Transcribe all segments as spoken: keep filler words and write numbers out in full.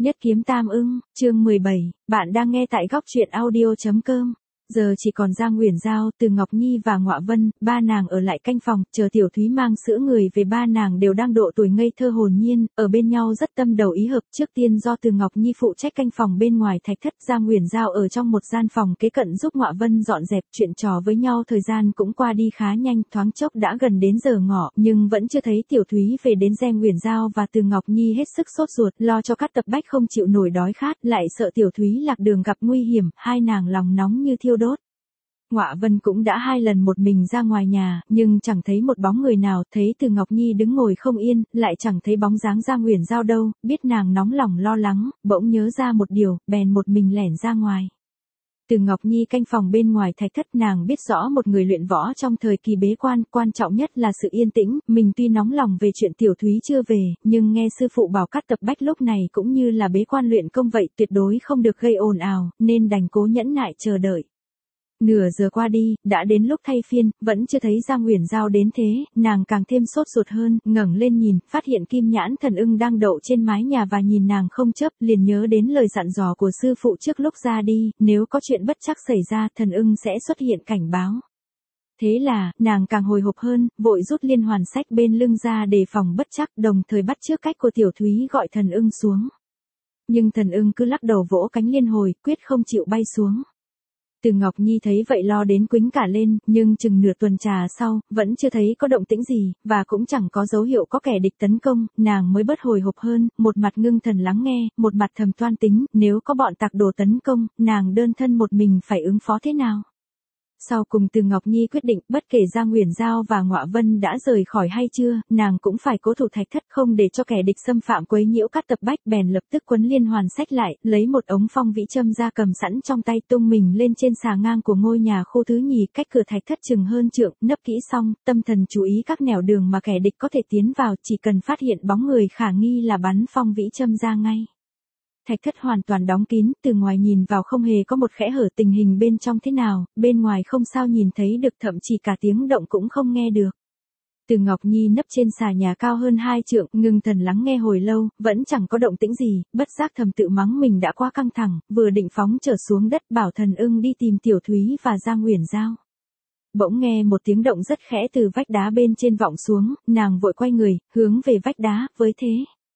Nhất kiếm tam ưng, chương mười bảy, bạn đang nghe tại góc truyện audio.com. Giờ chỉ còn Giang Uyển Giao, Từ Ngọc Nhi và Ngọa Vân, ba nàng ở lại canh phòng, chờ Tiểu Thúy mang sữa người về. Ba nàng đều đang độ tuổi ngây thơ hồn nhiên, ở bên nhau rất tâm đầu ý hợp. Trước tiên do Từ Ngọc Nhi phụ trách canh phòng bên ngoài thạch thất, Giang Uyển Giao ở trong một gian phòng kế cận giúp Ngọa Vân dọn dẹp. Chuyện trò với nhau thời gian cũng qua đi khá nhanh, thoáng chốc đã gần đến giờ ngọ, nhưng vẫn chưa thấy Tiểu Thúy về đến. Giang Uyển Giao và Từ Ngọc Nhi hết sức sốt ruột, lo cho Cát Tập Bách không chịu nổi đói khát, lại sợ Tiểu Thúy lạc đường gặp nguy hiểm, hai nàng lòng nóng như thiêu đốt. Ngọa Vân cũng đã hai lần một mình ra ngoài nhà, nhưng chẳng thấy một bóng người nào, thấy Từ Ngọc Nhi đứng ngồi không yên, lại chẳng thấy bóng dáng Giang Uyển Giao đâu, biết nàng nóng lòng lo lắng, bỗng nhớ ra một điều, bèn một mình lẻn ra ngoài. Từ Ngọc Nhi canh phòng bên ngoài thạch thất, nàng biết rõ một người luyện võ trong thời kỳ bế quan, quan trọng nhất là sự yên tĩnh, mình tuy nóng lòng về chuyện Tiểu Thúy chưa về, nhưng nghe sư phụ bảo Cát Tập Bách lúc này cũng như là bế quan luyện công vậy, tuyệt đối không được gây ồn ào, nên đành cố nhẫn nại chờ đợi. Nửa giờ qua đi, đã đến lúc thay phiên, vẫn chưa thấy Giang Uyển Giao đến thế, nàng càng thêm sốt ruột hơn, ngẩng lên nhìn, phát hiện Kim Nhãn Thần Ưng đang đậu trên mái nhà và nhìn nàng không chớp, liền nhớ đến lời dặn dò của sư phụ trước lúc ra đi, nếu có chuyện bất trắc xảy ra, Thần Ưng sẽ xuất hiện cảnh báo. Thế là, nàng càng hồi hộp hơn, vội rút liên hoàn sách bên lưng ra đề phòng bất trắc, đồng thời bắt chước cách của Tiểu Thúy gọi Thần Ưng xuống. Nhưng Thần Ưng cứ lắc đầu vỗ cánh liên hồi, quyết không chịu bay xuống. Từ Ngọc Nhi thấy vậy lo đến quĩnh cả lên, nhưng chừng nửa tuần trà sau, vẫn chưa thấy có động tĩnh gì, và cũng chẳng có dấu hiệu có kẻ địch tấn công, nàng mới bớt hồi hộp hơn, một mặt ngưng thần lắng nghe, một mặt thầm toan tính, nếu có bọn tặc đồ tấn công, nàng đơn thân một mình phải ứng phó thế nào. Sau cùng Từ Ngọc Nhi quyết định, bất kể Giang Uyển Giao và Ngọa Vân đã rời khỏi hay chưa, nàng cũng phải cố thủ thạch thất, không để cho kẻ địch xâm phạm quấy nhiễu Cát Tập Bách. Bèn lập tức quấn liên hoàn sách lại, lấy một ống phong vĩ châm ra cầm sẵn trong tay, tung mình lên trên xà ngang của ngôi nhà khu thứ nhì, cách cửa thạch thất chừng hơn trượng, nấp kỹ xong, tâm thần chú ý các nẻo đường mà kẻ địch có thể tiến vào, chỉ cần phát hiện bóng người khả nghi là bắn phong vĩ châm ra ngay. Thạch thất hoàn toàn đóng kín, từ ngoài nhìn vào không hề có một khẽ hở. Tình hình bên trong thế nào, bên ngoài không sao nhìn thấy được, thậm chí cả tiếng động cũng không nghe được. Từ Ngọc Nhi nấp trên xà nhà cao hơn hai trượng, ngưng thần lắng nghe hồi lâu, vẫn chẳng có động tĩnh gì, bất giác thầm tự mắng mình đã quá căng thẳng, vừa định phóng trở xuống đất bảo Thần Ưng đi tìm Tiểu Thúy và Giang Uyển Giao. Bỗng nghe một tiếng động rất khẽ từ vách đá bên trên vọng xuống, nàng vội quay người, hướng về vách đá, với thế.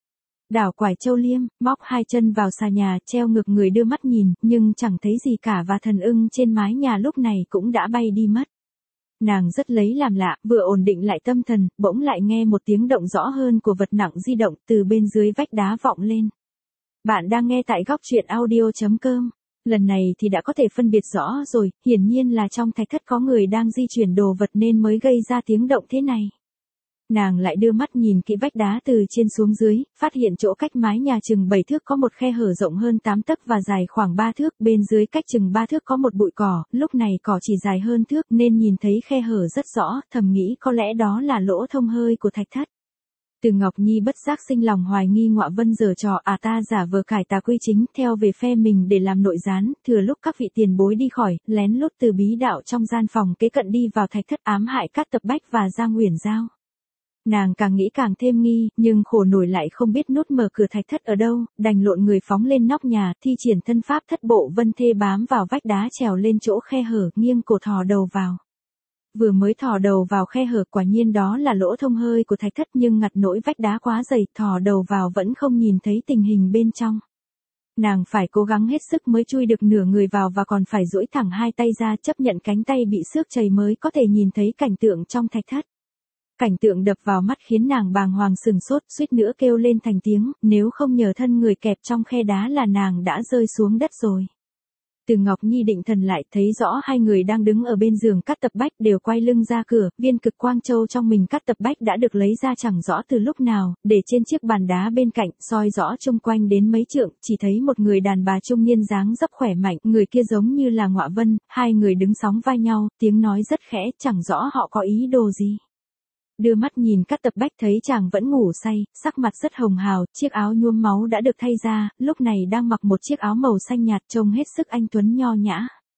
Đảo quải châu liêm, móc hai chân vào xà nhà, treo ngược người đưa mắt nhìn, nhưng chẳng thấy gì cả, và Thần Ưng trên mái nhà lúc này cũng đã bay đi mất. Nàng rất lấy làm lạ, vừa ổn định lại tâm thần, bỗng lại nghe một tiếng động rõ hơn của vật nặng di động từ bên dưới vách đá vọng lên. Bạn đang nghe tại góc truyện audio.com. Lần này thì đã có thể phân biệt rõ rồi, hiển nhiên là trong thạch thất có người đang di chuyển đồ vật nên mới gây ra tiếng động thế này. Nàng lại đưa mắt nhìn kỹ vách đá từ trên xuống dưới, phát hiện chỗ cách mái nhà chừng bảy thước có một khe hở rộng hơn tám tấc và dài khoảng ba thước, bên dưới cách chừng ba thước có một bụi cỏ, lúc này cỏ chỉ dài hơn thước nên nhìn thấy khe hở rất rõ, thầm nghĩ có lẽ đó là lỗ thông hơi của thạch thất. Từ Ngọc Nhi bất giác sinh lòng hoài nghi Ngọa Vân giở trò, à ta giả vờ cải tà quy chính, theo về phe mình để làm nội gián, thừa lúc các vị tiền bối đi khỏi, lén lút từ bí đạo trong gian phòng kế cận đi vào thạch thất ám hại Cát Tập Bách và Giang Uyển Giao. Nàng càng nghĩ càng thêm nghi, nhưng khổ nổi lại không biết nút mở cửa thạch thất ở đâu, đành lộn người phóng lên nóc nhà, thi triển thân pháp thất bộ vân thê bám vào vách đá trèo lên chỗ khe hở, nghiêng cổ thò đầu vào. Vừa mới thò đầu vào khe hở, quả nhiên đó là lỗ thông hơi của thạch thất, nhưng ngặt nỗi vách đá quá dày, thò đầu vào vẫn không nhìn thấy tình hình bên trong. Nàng phải cố gắng hết sức mới chui được nửa người vào, và còn phải duỗi thẳng hai tay ra chấp nhận cánh tay bị xước chảy mới có thể nhìn thấy cảnh tượng trong thạch thất. Cảnh tượng đập vào mắt khiến nàng bàng hoàng sừng sốt, suýt nữa kêu lên thành tiếng, nếu không nhờ thân người kẹp trong khe đá là nàng đã rơi xuống đất rồi. Từ Ngọc Nhi định thần lại, thấy rõ hai người đang đứng ở bên giường Cát Tập Bách đều quay lưng ra cửa, viên cực quang châu trong mình Cát Tập Bách đã được lấy ra chẳng rõ từ lúc nào, để trên chiếc bàn đá bên cạnh, soi rõ chung quanh đến mấy trượng, chỉ thấy một người đàn bà trung niên dáng dấp khỏe mạnh, người kia giống như là Ngọa Vân, hai người đứng sóng vai nhau, tiếng nói rất khẽ, chẳng rõ họ có ý đồ gì. Đưa mắt nhìn Cát Tập Bách thấy chàng vẫn ngủ say, sắc mặt rất hồng hào, chiếc áo nhuốm máu đã được thay ra, lúc này đang mặc một chiếc áo màu xanh nhạt trông hết sức anh tuấn nho nhã.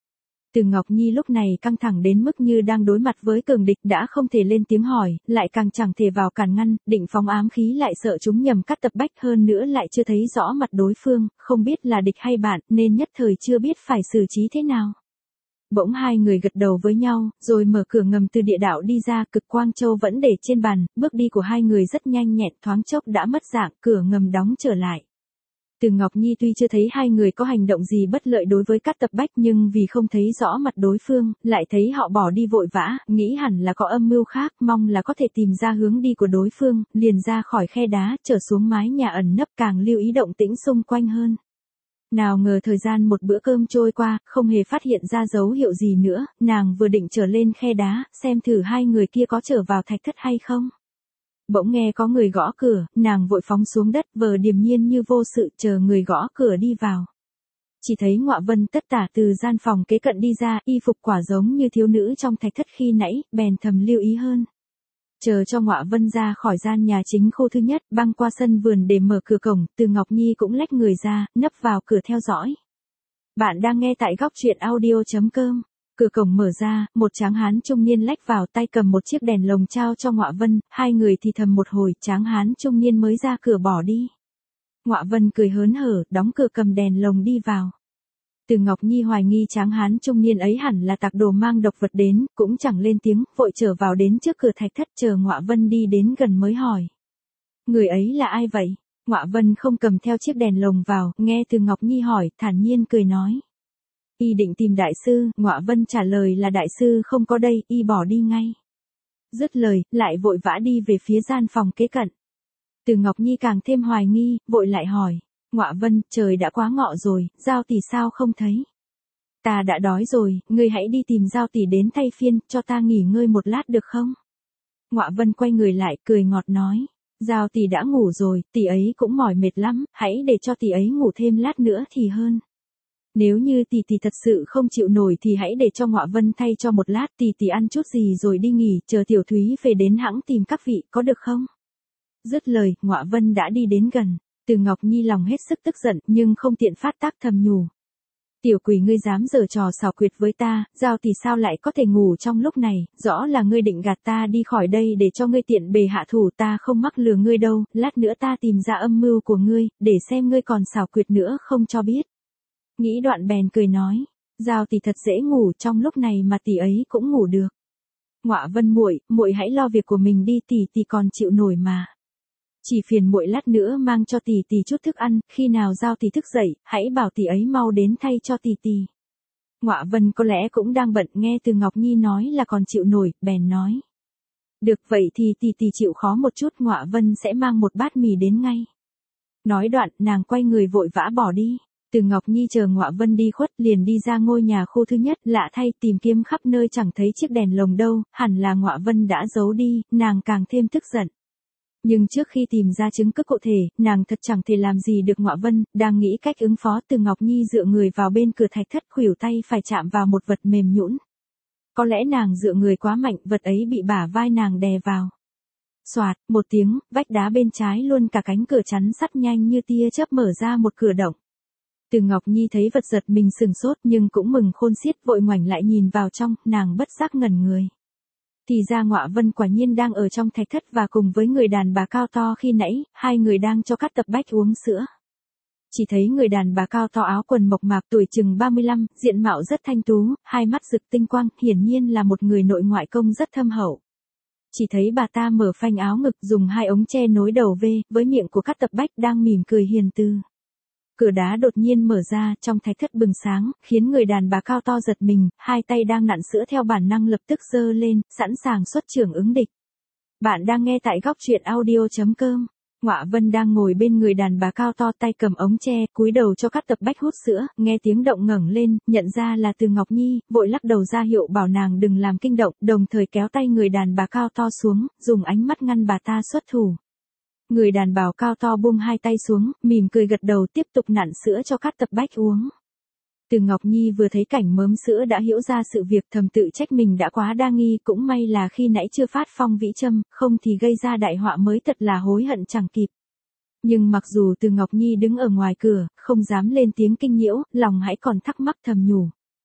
Từ Ngọc Nhi lúc này căng thẳng đến mức như đang đối mặt với cường địch, đã không thể lên tiếng hỏi, lại càng chẳng thể vào cản ngăn, định phóng ám khí lại sợ chúng nhầm cắt Tập Bách, hơn nữa lại chưa thấy rõ mặt đối phương, không biết là địch hay bạn, nên nhất thời chưa biết phải xử trí thế nào. Bỗng hai người gật đầu với nhau, rồi mở cửa ngầm từ địa đạo đi ra, cực quang châu vẫn để trên bàn, bước đi của hai người rất nhanh nhẹn, thoáng chốc đã mất dạng, cửa ngầm đóng trở lại. Từ Ngọc Nhi tuy chưa thấy hai người có hành động gì bất lợi đối với Cát Tập Bách, nhưng vì không thấy rõ mặt đối phương, lại thấy họ bỏ đi vội vã, nghĩ hẳn là có âm mưu khác, mong là có thể tìm ra hướng đi của đối phương, liền ra khỏi khe đá, trở xuống mái nhà ẩn nấp, càng lưu ý động tĩnh xung quanh hơn. Nào ngờ thời gian một bữa cơm trôi qua, không hề phát hiện ra dấu hiệu gì nữa, nàng vừa định trở lên khe đá, xem thử hai người kia có trở vào thạch thất hay không. Bỗng nghe có người gõ cửa, nàng vội phóng xuống đất, vờ điềm nhiên như vô sự, chờ người gõ cửa đi vào. Chỉ thấy Ngọa Vân tất tả từ gian phòng kế cận đi ra, y phục quả giống như thiếu nữ trong thạch thất khi nãy, bèn thầm lưu ý hơn. Chờ cho Ngọa Vân ra khỏi gian nhà chính khu thứ nhất, băng qua sân vườn để mở cửa cổng, Từ Ngọc Nhi cũng lách người ra, nấp vào cửa theo dõi. Bạn đang nghe tại góc truyện audio chấm com. Cửa cổng mở ra, một tráng hán trung niên lách vào, tay cầm một chiếc đèn lồng trao cho Ngọa Vân, hai người thì thầm một hồi, tráng hán trung niên mới ra cửa bỏ đi. Ngọa Vân cười hớn hở, đóng cửa cầm đèn lồng đi vào. Từ Ngọc Nhi hoài nghi tráng hán trung niên ấy hẳn là tặc đồ mang độc vật đến, cũng chẳng lên tiếng, vội trở vào đến trước cửa thạch thất, chờ Ngọa Vân đi đến gần mới hỏi. Người ấy là ai vậy? Ngọa Vân không cầm theo chiếc đèn lồng vào, nghe Từ Ngọc Nhi hỏi, thản nhiên cười nói. Y định tìm đại sư, Ngọa Vân trả lời là đại sư không có đây, y bỏ đi ngay. Dứt lời, lại vội vã đi về phía gian phòng kế cận. Từ Ngọc Nhi càng thêm hoài nghi, vội lại hỏi. Ngọa Vân, trời đã quá ngọ rồi, Giao tỷ sao không thấy? Ta đã đói rồi, ngươi hãy đi tìm Giao tỷ đến thay phiên, cho ta nghỉ ngơi một lát được không? Ngọa Vân quay người lại, cười ngọt nói. Giao tỷ đã ngủ rồi, tỷ ấy cũng mỏi mệt lắm, hãy để cho tỷ ấy ngủ thêm lát nữa thì hơn. Nếu như tỷ tỷ thật sự không chịu nổi thì hãy để cho Ngọa Vân thay cho một lát, tỷ tỷ ăn chút gì rồi đi nghỉ, chờ Tiểu Thúy về đến hãng tìm các vị, có được không? Dứt lời, Ngọa Vân đã đi đến gần. Từ Ngọc Nhi lòng hết sức tức giận, nhưng không tiện phát tác, thầm nhủ. Tiểu quỷ, ngươi dám giở trò xảo quyệt với ta, Giao tỷ sao lại có thể ngủ trong lúc này, rõ là ngươi định gạt ta đi khỏi đây để cho ngươi tiện bề hạ thủ, ta không mắc lừa ngươi đâu, lát nữa ta tìm ra âm mưu của ngươi, để xem ngươi còn xảo quyệt nữa không cho biết. Nghĩ đoạn bèn cười nói, Giao tỷ thật dễ ngủ, trong lúc này mà tỷ ấy cũng ngủ được. Ngọa Vân muội, muội hãy lo việc của mình đi, tỷ tỷ còn chịu nổi mà. Chỉ phiền muội lát nữa mang cho tỷ tỷ chút thức ăn, khi nào Giao tỷ thức dậy, hãy bảo tỷ ấy mau đến thay cho tỷ tỷ. Ngọa Vân có lẽ cũng đang bận, nghe Từ Ngọc Nhi nói là còn chịu nổi, bèn nói. Được vậy thì tỷ tỷ chịu khó một chút, Ngọa Vân sẽ mang một bát mì đến ngay. Nói đoạn, nàng quay người vội vã bỏ đi. Từ Ngọc Nhi chờ Ngọa Vân đi khuất, liền đi ra ngôi nhà khu thứ nhất, lạ thay tìm kiếm khắp nơi chẳng thấy chiếc đèn lồng đâu, hẳn là Ngọa Vân đã giấu đi, nàng càng thêm tức giận. Nhưng trước khi tìm ra chứng cứ cụ thể, nàng thật chẳng thể làm gì được Ngọa Vân, đang nghĩ cách ứng phó, Từ Ngọc Nhi dựa người vào bên cửa thạch thất, khuỷu tay phải chạm vào một vật mềm nhũn. Có lẽ nàng dựa người quá mạnh, vật ấy bị bả vai nàng đè vào. Xoạt, một tiếng, vách đá bên trái luôn cả cánh cửa chắn sắt nhanh như tia chớp mở ra một cửa động. Từ Ngọc Nhi thấy vật giật mình sừng sốt, nhưng cũng mừng khôn xiết, vội ngoảnh lại nhìn vào trong, nàng bất giác ngẩn người. Thì ra Ngọa Vân quả nhiên đang ở trong thạch thất và cùng với người đàn bà cao to khi nãy, hai người đang cho Cát Tập Bách uống sữa. Chỉ thấy người đàn bà cao to áo quần mộc mạc, tuổi chừng ba mươi lăm, diện mạo rất thanh tú, hai mắt rực tinh quang, hiển nhiên là một người nội ngoại công rất thâm hậu. Chỉ thấy bà ta mở phanh áo ngực, dùng hai ống tre nối đầu V, với miệng của Cát Tập Bách đang mỉm cười hiền từ. Cửa đá đột nhiên mở ra, trong thạch thất bừng sáng, khiến người đàn bà cao to giật mình, hai tay đang nặn sữa theo bản năng lập tức giơ lên, sẵn sàng xuất chưởng ứng địch. Bạn đang nghe tại góc truyện audio chấm com. Ngọa Vân đang ngồi bên người đàn bà cao to, tay cầm ống tre, cúi đầu cho Cát Tập Bách hút sữa, nghe tiếng động ngẩng lên, nhận ra là Từ Ngọc Nhi, vội lắc đầu ra hiệu bảo nàng đừng làm kinh động, đồng thời kéo tay người đàn bà cao to xuống, dùng ánh mắt ngăn bà ta xuất thủ. Người đàn bà cao to buông hai tay xuống, mỉm cười gật đầu, tiếp tục nặn sữa cho Cát Tập Bách uống. Từ Ngọc Nhi vừa thấy cảnh mớm sữa đã hiểu ra sự việc, thầm tự trách mình đã quá đa nghi, cũng may là khi nãy chưa phát phong vĩ châm, không thì gây ra đại họa mới thật là hối hận chẳng kịp. Nhưng mặc dù Từ Ngọc Nhi đứng ở ngoài cửa, không dám lên tiếng kinh nhiễu, lòng hãy còn thắc mắc thầm nhủ.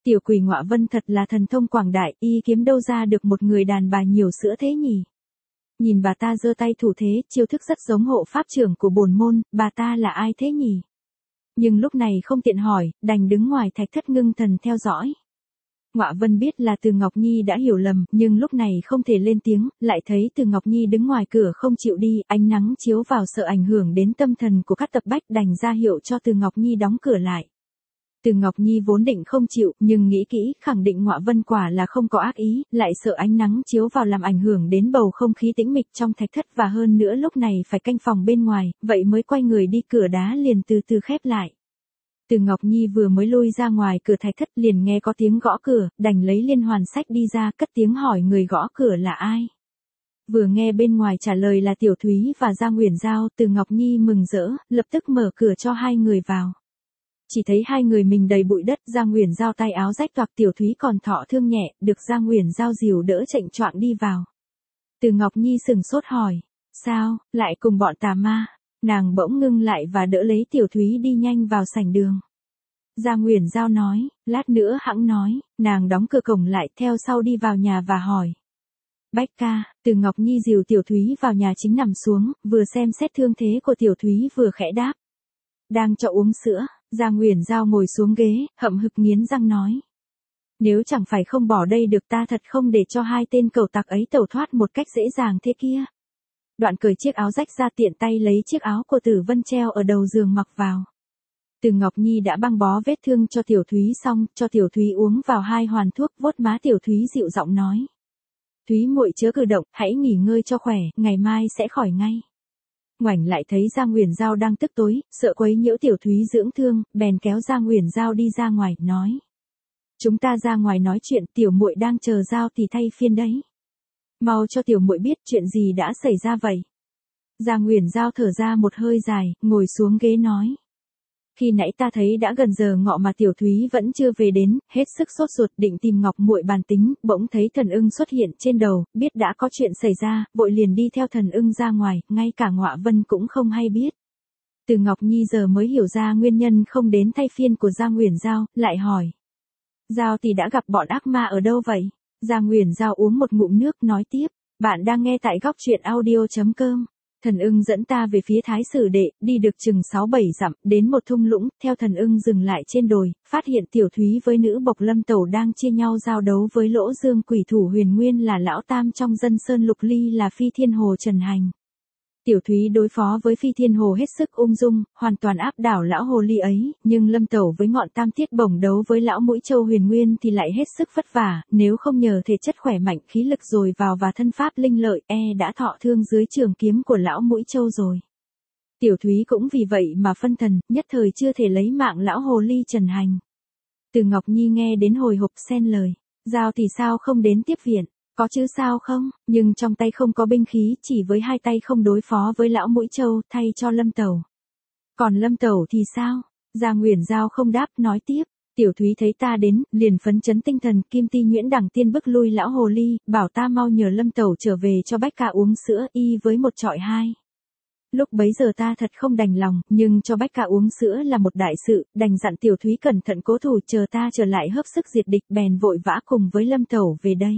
Tiểu quỷ Ngọa Vân thật là thần thông quảng đại, y kiếm đâu ra được một người đàn bà nhiều sữa thế nhỉ? Nhìn bà ta giơ tay thủ thế, chiêu thức rất giống hộ pháp trưởng của bổn môn, bà ta là ai thế nhỉ? Nhưng lúc này không tiện hỏi, đành đứng ngoài thạch thất ngưng thần theo dõi. Ngọa Vân biết là Từ Ngọc Nhi đã hiểu lầm, nhưng lúc này không thể lên tiếng, lại thấy Từ Ngọc Nhi đứng ngoài cửa không chịu đi, ánh nắng chiếu vào sợ ảnh hưởng đến tâm thần của các tập bách, đành ra hiệu cho Từ Ngọc Nhi đóng cửa lại. Từ Ngọc Nhi vốn định không chịu, nhưng nghĩ kỹ, khẳng định Ngọa Vân quả là không có ác ý, lại sợ ánh nắng chiếu vào làm ảnh hưởng đến bầu không khí tĩnh mịch trong thạch thất, và hơn nữa lúc này phải canh phòng bên ngoài, vậy mới quay người đi, cửa đá liền từ từ khép lại. Từ Ngọc Nhi vừa mới lui ra ngoài cửa thạch thất liền nghe có tiếng gõ cửa, đành lấy liên hoàn sách đi ra, cất tiếng hỏi người gõ cửa là ai. Vừa nghe bên ngoài trả lời là Tiểu Thúy và Gia Nguyễn Giao, Từ Ngọc Nhi mừng rỡ, lập tức mở cửa cho hai người vào. Chỉ thấy hai người mình đầy bụi đất, Gia Nguyễn Giao tay áo rách toạc, Tiểu Thúy còn thọ thương nhẹ, được Gia Nguyễn Giao dìu đỡ chệnh choạng đi vào. Từ Ngọc Nhi sừng sốt hỏi, sao, lại cùng bọn tà ma? Nàng bỗng ngưng lại và đỡ lấy Tiểu Thúy đi nhanh vào sảnh đường. Gia Nguyễn Giao nói, lát nữa hẵng nói, nàng đóng cửa cổng lại, theo sau đi vào nhà và hỏi. Bách ca, Từ Ngọc Nhi dìu Tiểu Thúy vào nhà chính nằm xuống, vừa xem xét thương thế của Tiểu Thúy vừa khẽ đáp. Đang cho uống sữa. Gia Nguyễn Giao ngồi xuống ghế, hậm hực nghiến răng nói. Nếu chẳng phải không bỏ đây được, ta thật không để cho hai tên cẩu tặc ấy tẩu thoát một cách dễ dàng thế kia. Đoạn cởi chiếc áo rách ra, tiện tay lấy chiếc áo của Tử Vân treo ở đầu giường mặc vào. Từ Ngọc Nhi đã băng bó vết thương cho Tiểu Thúy xong, cho Tiểu Thúy uống vào hai hoàn thuốc, vuốt má Tiểu Thúy dịu giọng nói. Thúy muội chớ cử động, hãy nghỉ ngơi cho khỏe, ngày mai sẽ khỏi ngay. Ngoảnh lại thấy Gia Nguyễn Giao đang tức tối, sợ quấy nhiễu Tiểu Thúy dưỡng thương, bèn kéo Gia Nguyễn Giao đi ra ngoài, nói. Chúng ta ra ngoài nói chuyện, tiểu muội đang chờ Giao thì thay phiên đấy. Mau cho tiểu muội biết chuyện gì đã xảy ra vậy. Gia Nguyễn Giao thở ra một hơi dài, ngồi xuống ghế nói. Khi nãy ta thấy đã gần giờ ngọ mà Tiểu Thúy vẫn chưa về đến, hết sức sốt ruột định tìm Ngọc muội bàn tính, bỗng thấy Thần Ưng xuất hiện trên đầu, biết đã có chuyện xảy ra, vội liền đi theo Thần Ưng ra ngoài, ngay cả Ngọa Vân cũng không hay biết. Từ Ngọc Nhi giờ mới hiểu ra nguyên nhân không đến thay phiên của Gia Nguyễn Giao, lại hỏi. Giao thì đã gặp bọn ác ma ở đâu vậy? Gia Nguyễn Giao uống một ngụm nước nói tiếp, bạn đang nghe tại góc truyện audio chấm com. Thần Ưng dẫn ta về phía Thái Sử Đệ, đi được chừng sáu bảy dặm, đến một thung lũng, theo Thần Ưng dừng lại trên đồi, phát hiện Tiểu Thúy với nữ bộc Lâm Tẩu đang chia nhau giao đấu với Lỗ Dương quỷ thủ Huyền Nguyên là lão tam trong dân sơn Lục Ly là Phi Thiên Hồ Trần Hành. Tiểu Thúy đối phó với Phi Thiên Hồ hết sức ung dung, hoàn toàn áp đảo lão hồ ly ấy, nhưng Lâm Tẩu với ngọn tam tiết bổng đấu với lão Mũi Châu Huyền Nguyên thì lại hết sức vất vả, nếu không nhờ thể chất khỏe mạnh, khí lực dồi vào và thân pháp linh lợi, e đã thọ thương dưới trường kiếm của lão Mũi Châu rồi. Tiểu Thúy cũng vì vậy mà phân thần, nhất thời chưa thể lấy mạng lão hồ ly Trần Hành. Từ Ngọc Nhi nghe đến hồi hộp xen lời, Giao thì sao không đến tiếp viện? Có chứ sao không, nhưng trong tay không có binh khí, chỉ với hai tay không đối phó với lão Mũi Châu, thay cho Lâm Tẩu. Còn Lâm Tẩu thì sao? Gia Nguyễn Giao không đáp, nói tiếp. Tiểu Thúy thấy ta đến, liền phấn chấn tinh thần, Kim Ti Nhuyễn Đằng Tiên bức lui lão hồ ly, bảo ta mau nhờ Lâm Tẩu trở về cho Bách Ca uống sữa, y với một trọi hai. Lúc bấy giờ ta thật không đành lòng, nhưng cho Bách Ca uống sữa là một đại sự, đành dặn Tiểu Thúy cẩn thận cố thủ, chờ ta trở lại hấp sức diệt địch, bèn vội vã cùng với Lâm Tẩu về đây.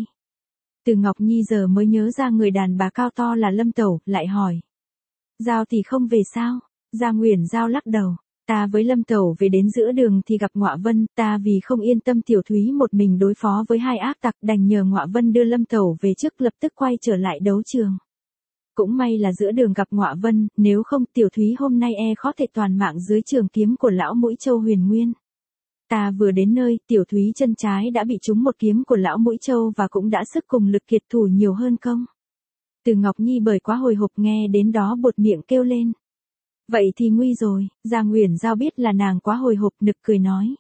Từ Ngọc Nhi giờ mới nhớ ra người đàn bà cao to là Lâm Tẩu, lại hỏi. Giao thì không về sao? Gia Nguyễn Giao lắc đầu. Ta với Lâm Tẩu về đến giữa đường thì gặp Ngọa Vân, ta vì không yên tâm Tiểu Thúy một mình đối phó với hai ác tặc, đành nhờ Ngọa Vân đưa Lâm Tẩu về trước, lập tức quay trở lại đấu trường. Cũng may là giữa đường gặp Ngọa Vân, nếu không Tiểu Thúy hôm nay e khó thể toàn mạng dưới trường kiếm của lão Mũi Châu Huyền Nguyên. Ta vừa đến nơi, Tiểu Thúy chân trái đã bị trúng một kiếm của lão Mũi Châu và cũng đã sức cùng lực kiệt thủ nhiều hơn công. Từ Ngọc Nhi bởi quá hồi hộp nghe đến đó buột miệng kêu lên. Vậy thì nguy rồi, Gia Nguyễn Giao biết là nàng quá hồi hộp, nực cười nói.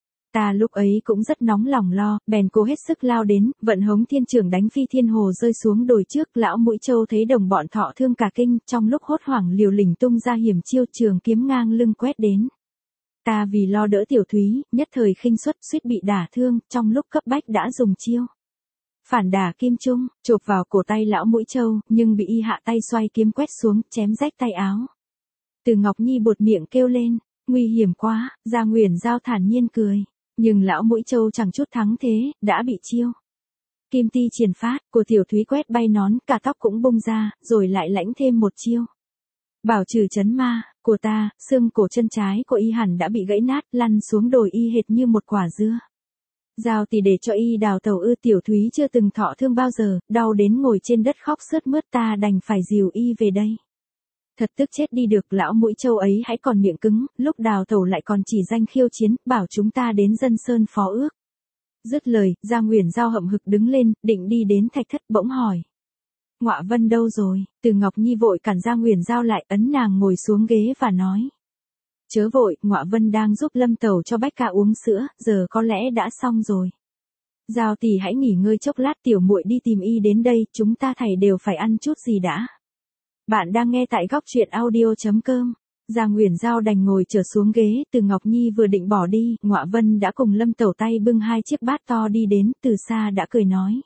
Ta lúc ấy cũng rất nóng lòng lo, bèn cố hết sức lao đến, vận hống thiên trưởng đánh Phi Thiên Hồ rơi xuống đồi trước, lão Mũi Châu thấy đồng bọn thọ thương cả kinh, trong lúc hốt hoảng liều lĩnh tung ra hiểm chiêu, trường kiếm ngang lưng quét đến. Ta vì lo đỡ Tiểu Thúy, nhất thời khinh suất, suýt bị đả thương, trong lúc cấp bách đã dùng chiêu phản đả kim trung, chộp vào cổ tay lão Mũi Châu, nhưng bị y hạ tay xoay kiếm quét xuống, chém rách tay áo. Từ Ngọc Nhi buột miệng kêu lên, nguy hiểm quá. Gia Nguyễn Giao thản nhiên cười. Nhưng lão Mũi Trâu chẳng chút thắng thế, đã bị chiêu kim ti triền phát của Tiểu Thúy quét bay nón, cả tóc cũng bung ra, rồi lại lãnh thêm một chiêu bảo trừ chấn ma của ta, xương cổ chân trái của y hẳn đã bị gãy nát, lăn xuống đồi y hệt như một quả dưa. Giao tỷ để cho y đào tàu ư? Tiểu Thúy chưa từng thọ thương bao giờ, đau đến ngồi trên đất khóc sướt mướt, ta đành phải dìu y về đây. Thật tức chết đi được, lão Mũi Trâu ấy hãy còn miệng cứng, lúc đào tẩu lại còn chỉ danh khiêu chiến, bảo chúng ta đến dân sơn phó ước. Dứt lời, Gia Nguyễn Giao hậm hực đứng lên, định đi đến thạch thất, bỗng hỏi: Ngọa Vân đâu rồi? Từ Ngọc Nhi vội cản Gia Nguyễn Giao lại, ấn nàng ngồi xuống ghế và nói: Chớ vội, Ngọa Vân đang giúp Lâm Tẩu cho Bách Ca uống sữa, giờ có lẽ đã xong rồi. Giao tỷ hãy nghỉ ngơi chốc lát, tiểu muội đi tìm y đến đây, chúng ta thảy đều phải ăn chút gì đã. Bạn đang nghe tại góc truyện audio chấm com. Gia Nguyễn Giao đành ngồi trở xuống ghế, Từ Ngọc Nhi vừa định bỏ đi, Ngọa Vân đã cùng Lâm Tẩu tay bưng hai chiếc bát to đi đến, từ xa đã cười nói: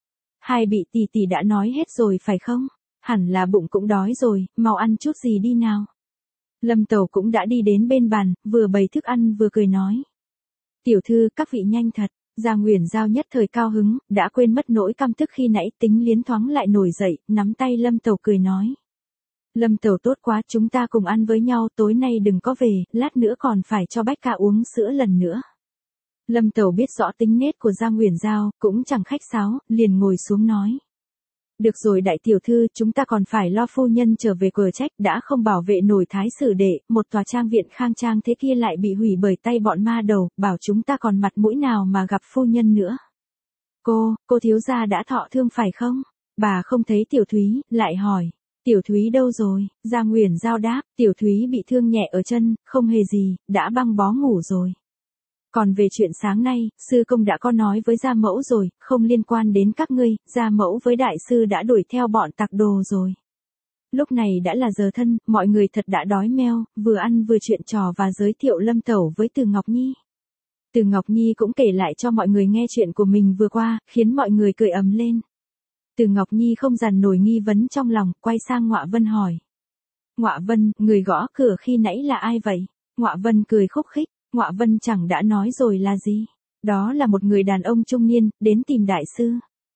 Hai vị tỷ tỷ đã nói hết rồi phải không? Hẳn là bụng cũng đói rồi, mau ăn chút gì đi nào. Lâm Tẩu cũng đã đi đến bên bàn, vừa bày thức ăn vừa cười nói: Tiểu thư, các vị nhanh thật. Gia Nguyễn Giao nhất thời cao hứng, đã quên mất nỗi căm tức khi nãy, tính liến thoáng lại nổi dậy, nắm tay Lâm Tẩu cười nói: Lâm Tẩu tốt quá, chúng ta cùng ăn với nhau, tối nay đừng có về, lát nữa còn phải cho Bách Ca uống sữa lần nữa. Lâm Tẩu biết rõ tính nết của Gia Nguyễn Giao, cũng chẳng khách sáo, liền ngồi xuống nói: Được rồi đại tiểu thư, chúng ta còn phải lo phu nhân trở về cửa trách, đã không bảo vệ nổi thái sử đệ, một tòa trang viện khang trang thế kia lại bị hủy bởi tay bọn ma đầu, bảo chúng ta còn mặt mũi nào mà gặp phu nhân nữa. Cô, cô thiếu gia đã thọ thương phải không? Bà không thấy Tiểu Thúy, lại hỏi: Tiểu Thúy đâu rồi? Gia Nguyễn Giao đáp: Tiểu Thúy bị thương nhẹ ở chân, không hề gì, đã băng bó ngủ rồi. Còn về chuyện sáng nay, sư công đã có nói với Gia Mẫu rồi, không liên quan đến các ngươi, Gia Mẫu với đại sư đã đuổi theo bọn tặc đồ rồi. Lúc này đã là giờ thân, mọi người thật đã đói meo, vừa ăn vừa chuyện trò và giới thiệu Lâm Tẩu với Từ Ngọc Nhi. Từ Ngọc Nhi cũng kể lại cho mọi người nghe chuyện của mình vừa qua, khiến mọi người cười ầm lên. Từ Ngọc Nhi không dằn nổi nghi vấn trong lòng, quay sang Ngọa Vân hỏi: Ngọa Vân, người gõ cửa khi nãy là ai vậy? Ngọa Vân cười khúc khích: Ngọa Vân chẳng đã nói rồi là gì? Đó là một người đàn ông trung niên, đến tìm đại sư.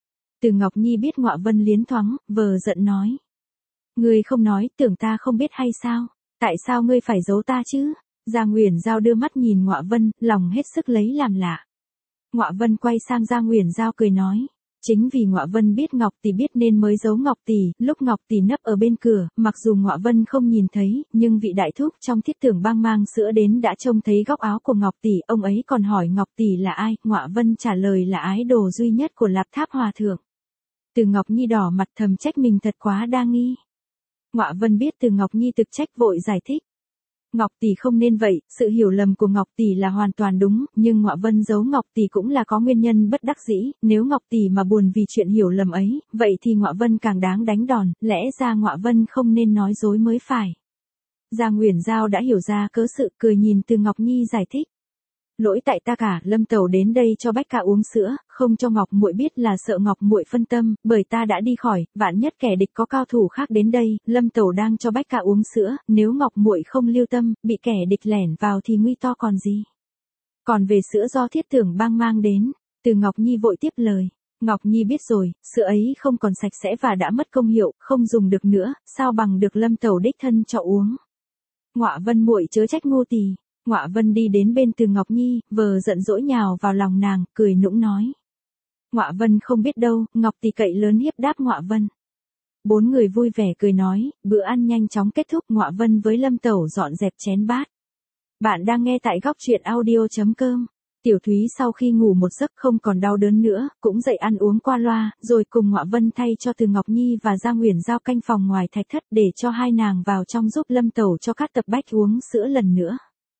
Từ Ngọc Nhi biết Ngọa Vân liến thoáng, vờ giận nói: Ngươi không nói, tưởng ta không biết hay sao? Tại sao ngươi phải giấu ta chứ? Gia Nguyễn Giao đưa mắt nhìn Ngọa Vân, lòng hết sức lấy làm lạ. Ngọa Vân quay sang Gia Nguyễn Giao cười nói: Chính vì Ngọa Vân biết Ngọc tỷ biết nên mới giấu Ngọc tỷ, lúc Ngọc tỷ nấp ở bên cửa, mặc dù Ngọa Vân không nhìn thấy, nhưng vị đại thúc trong thiết tưởng bang mang sữa đến đã trông thấy góc áo của Ngọc tỷ, ông ấy còn hỏi Ngọc tỷ là ai, Ngọa Vân trả lời là ái đồ duy nhất của Lạp Tháp Hòa thượng. Từ Ngọc Nhi đỏ mặt thầm trách mình thật quá đa nghi. Ngọa Vân biết Từ Ngọc Nhi thực trách vội giải thích: Ngọc tỷ không nên vậy, sự hiểu lầm của Ngọc tỷ là hoàn toàn đúng, nhưng Ngọa Vân giấu Ngọc tỷ cũng là có nguyên nhân bất đắc dĩ, nếu Ngọc tỷ mà buồn vì chuyện hiểu lầm ấy, vậy thì Ngọa Vân càng đáng đánh đòn, lẽ ra Ngọa Vân không nên nói dối mới phải. Gia Nguyễn Giao đã hiểu ra cớ sự, cười nhìn Từ Ngọc Nhi giải thích: Lỗi tại ta cả, Lâm Tẩu đến đây cho Bách Ca uống sữa, không cho Ngọc muội biết là sợ Ngọc muội phân tâm, bởi ta đã đi khỏi, vạn nhất kẻ địch có cao thủ khác đến đây, Lâm Tẩu đang cho Bách Ca uống sữa, nếu Ngọc muội không lưu tâm, bị kẻ địch lẻn vào thì nguy to còn gì. Còn về sữa do thiết tưởng bang mang đến, Từ Ngọc Nhi vội tiếp lời: Ngọc Nhi biết rồi, sữa ấy không còn sạch sẽ và đã mất công hiệu, không dùng được nữa, sao bằng được Lâm Tẩu đích thân cho uống. Ngọa Vân muội chớ trách ngu tỳ. Ngọa Vân đi đến bên Từ Ngọc Nhi, vờ giận dỗi nhào vào lòng nàng, cười nũng nói: Ngọa Vân không biết đâu, Ngọc tỷ cậy lớn hiếp đáp Ngọa Vân. Bốn người vui vẻ cười nói, bữa ăn nhanh chóng kết thúc, Ngọa Vân với Lâm Tẩu dọn dẹp chén bát. Bạn đang nghe tại góc truyện audio chấm com. Tiểu Thúy sau khi ngủ một giấc không còn đau đớn nữa, cũng dậy ăn uống qua loa, rồi cùng Ngọa Vân thay cho Từ Ngọc Nhi và Gia Nguyễn Giao canh phòng ngoài thạch thất để cho hai nàng vào trong giúp Lâm Tẩu cho Cát Tập Bách uống sữa lần nữa.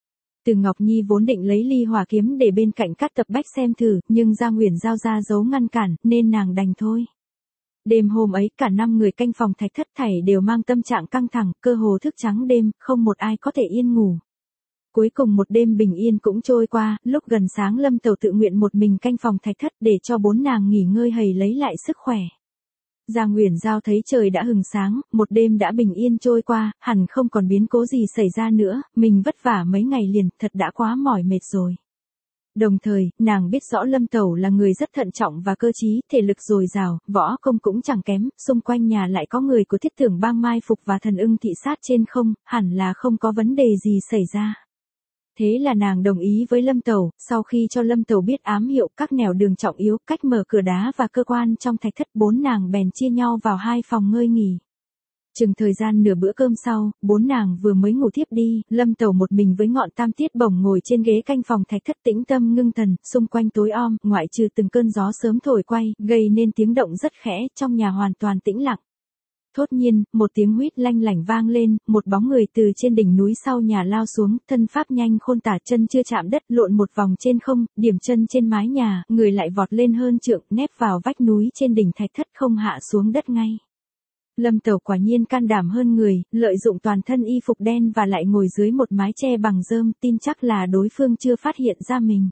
Từ Ngọc Nhi vốn định lấy ly hỏa kiếm để bên cạnh Cát Tập Bách xem thử, nhưng Gia Nguyễn Giao ra dấu ngăn cản, nên nàng đành thôi. Đêm hôm ấy cả năm người canh phòng thạch thất thảy đều mang tâm trạng căng thẳng, cơ hồ thức trắng đêm, không một ai có thể yên ngủ. Cuối cùng một đêm bình yên cũng trôi qua, lúc gần sáng Lâm Tẩu tự nguyện một mình canh phòng thạch thất để cho bốn nàng nghỉ ngơi hầy lấy lại sức khỏe. Gia Nguyễn Giao thấy trời đã hừng sáng, một đêm đã bình yên trôi qua, hẳn không còn biến cố gì xảy ra nữa, mình vất vả mấy ngày liền, thật đã quá mỏi mệt rồi. Đồng thời, nàng biết rõ Lâm Tẩu là người rất thận trọng và cơ trí, thể lực dồi dào, võ công cũng chẳng kém, xung quanh nhà lại có người của Thiết Tưởng Bang mai phục và thần ưng thị sát trên không, hẳn là không có vấn đề gì xảy ra. Thế là nàng đồng ý với Lâm Tẩu, sau khi cho Lâm Tẩu biết ám hiệu các nẻo đường trọng yếu, cách mở cửa đá và cơ quan trong thạch thất, bốn nàng bèn chia nhau vào hai phòng ngơi nghỉ. Chừng thời gian nửa bữa cơm sau, bốn nàng vừa mới ngủ thiếp đi, Lâm Tẩu một mình với Ngọn Tam Tiết Bổng ngồi trên ghế canh phòng thạch thất tĩnh tâm ngưng thần, xung quanh tối om, ngoại trừ từng cơn gió sớm thổi quay, gây nên tiếng động rất khẽ, trong nhà hoàn toàn tĩnh lặng. Thốt nhiên, một tiếng huýt lanh lảnh vang lên, một bóng người từ trên đỉnh núi sau nhà lao xuống, thân pháp nhanh khôn tả, chân chưa chạm đất, lộn một vòng trên không, điểm chân trên mái nhà, người lại vọt lên hơn trượng, nép vào vách núi trên đỉnh thạch thất không hạ xuống đất ngay. Lâm Tẩu quả nhiên can đảm hơn người, lợi dụng toàn thân y phục đen và lại ngồi dưới một mái che bằng rơm, tin chắc là đối phương chưa phát hiện ra mình.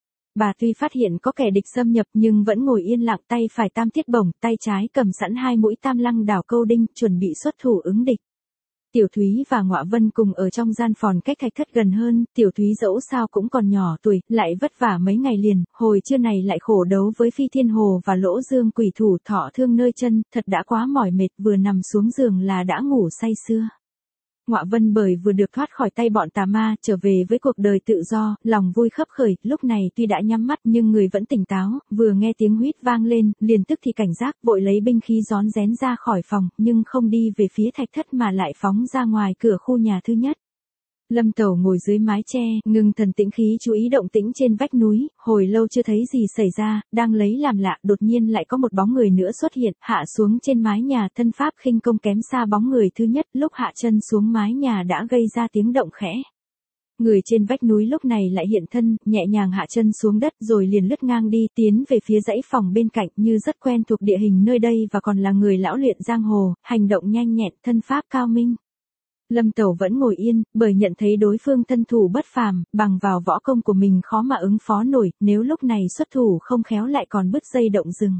Bà tuy phát hiện có kẻ địch xâm nhập nhưng vẫn ngồi yên lặng, tay phải Tam Tiết Bổng, tay trái cầm sẵn hai mũi tam lăng đảo câu đinh, chuẩn bị xuất thủ ứng địch. Tiểu Thúy và Ngọa Vân cùng ở trong gian phòn cách thạch thất gần hơn, Tiểu Thúy dẫu sao cũng còn nhỏ tuổi, lại vất vả mấy ngày liền, hồi trưa này lại khổ đấu với Phi Thiên Hồ và Lỗ Dương Quỷ Thủ, thọ thương nơi chân, thật đã quá mỏi mệt, vừa nằm xuống giường là đã ngủ say sưa. Ngọa Vân bởi vừa được thoát khỏi tay bọn tà ma, trở về với cuộc đời tự do, lòng vui khấp khởi, lúc này tuy đã nhắm mắt nhưng người vẫn tỉnh táo, vừa nghe tiếng huýt vang lên, liền tức thì cảnh giác, vội lấy binh khí rón rén ra khỏi phòng, nhưng không đi về phía thạch thất mà lại phóng ra ngoài cửa khu nhà thứ nhất. Lâm Tẩu ngồi dưới mái che, ngưng thần tĩnh khí chú ý động tĩnh trên vách núi, hồi lâu chưa thấy gì xảy ra, đang lấy làm lạ, đột nhiên lại có một bóng người nữa xuất hiện, hạ xuống trên mái nhà, thân pháp khinh công kém xa bóng người thứ nhất, lúc hạ chân xuống mái nhà đã gây ra tiếng động khẽ. Người trên vách núi lúc này lại hiện thân, nhẹ nhàng hạ chân xuống đất rồi liền lướt ngang đi, tiến về phía dãy phòng bên cạnh, như rất quen thuộc địa hình nơi đây và còn là người lão luyện giang hồ, hành động nhanh nhẹn, thân pháp cao minh. Lâm Tẩu vẫn ngồi yên, bởi nhận thấy đối phương thân thủ bất phàm, bằng vào võ công của mình khó mà ứng phó nổi, nếu lúc này xuất thủ không khéo lại còn bứt dây động rừng.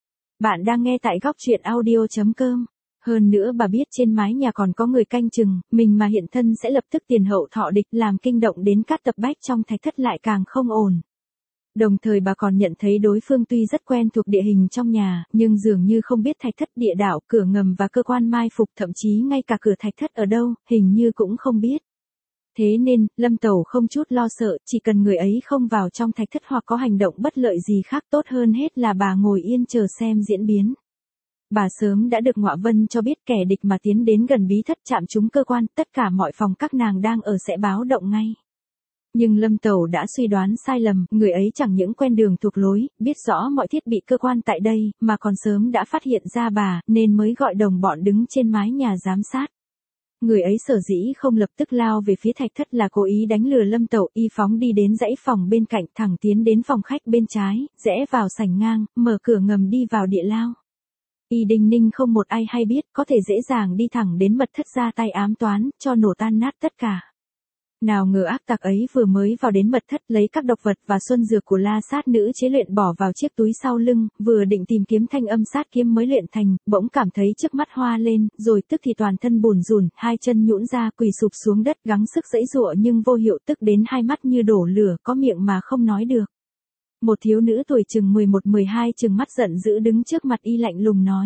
Bạn đang nghe tại góc truyện audio chấm com. Hơn nữa bà biết trên mái nhà còn có người canh chừng, mình mà hiện thân sẽ lập tức tiền hậu thọ địch, làm kinh động đến các tập bách trong thạch thất lại càng không ổn. Đồng thời bà còn nhận thấy đối phương tuy rất quen thuộc địa hình trong nhà, nhưng dường như không biết thạch thất địa đạo, cửa ngầm và cơ quan mai phục, thậm chí ngay cả cửa thạch thất ở đâu, hình như cũng không biết. Thế nên, Lâm Tẩu không chút lo sợ, chỉ cần người ấy không vào trong thạch thất hoặc có hành động bất lợi gì khác, tốt hơn hết là bà ngồi yên chờ xem diễn biến. Bà sớm đã được Ngọa Vân cho biết kẻ địch mà tiến đến gần bí thất chạm trúng cơ quan, tất cả mọi phòng các nàng đang ở sẽ báo động ngay. Nhưng Lâm Tẩu đã suy đoán sai lầm, người ấy chẳng những quen đường thuộc lối, biết rõ mọi thiết bị cơ quan tại đây, mà còn sớm đã phát hiện ra bà, nên mới gọi đồng bọn đứng trên mái nhà giám sát. Người ấy sở dĩ không lập tức lao về phía thạch thất là cố ý đánh lừa Lâm Tẩu, y phóng đi đến dãy phòng bên cạnh, thẳng tiến đến phòng khách bên trái, rẽ vào sảnh ngang, mở cửa ngầm đi vào địa lao. Y đinh ninh không một ai hay biết, có thể dễ dàng đi thẳng đến mật thất ra tay ám toán, cho nổ tan nát tất cả. Nào ngờ ác tặc ấy vừa mới vào đến mật thất, lấy các độc vật và xuân dược của La Sát nữ chế luyện bỏ vào chiếc túi sau lưng, vừa định tìm kiếm thanh âm sát kiếm mới luyện thành, bỗng cảm thấy trước mắt hoa lên, rồi tức thì toàn thân bùn rùn, hai chân nhũn ra, quỳ sụp xuống đất, gắng sức giãy giụa nhưng vô hiệu, tức đến hai mắt như đổ lửa, có miệng mà không nói được. Một thiếu nữ tuổi chừng mười một mười hai trừng mắt giận dữ đứng trước mặt y lạnh lùng nói.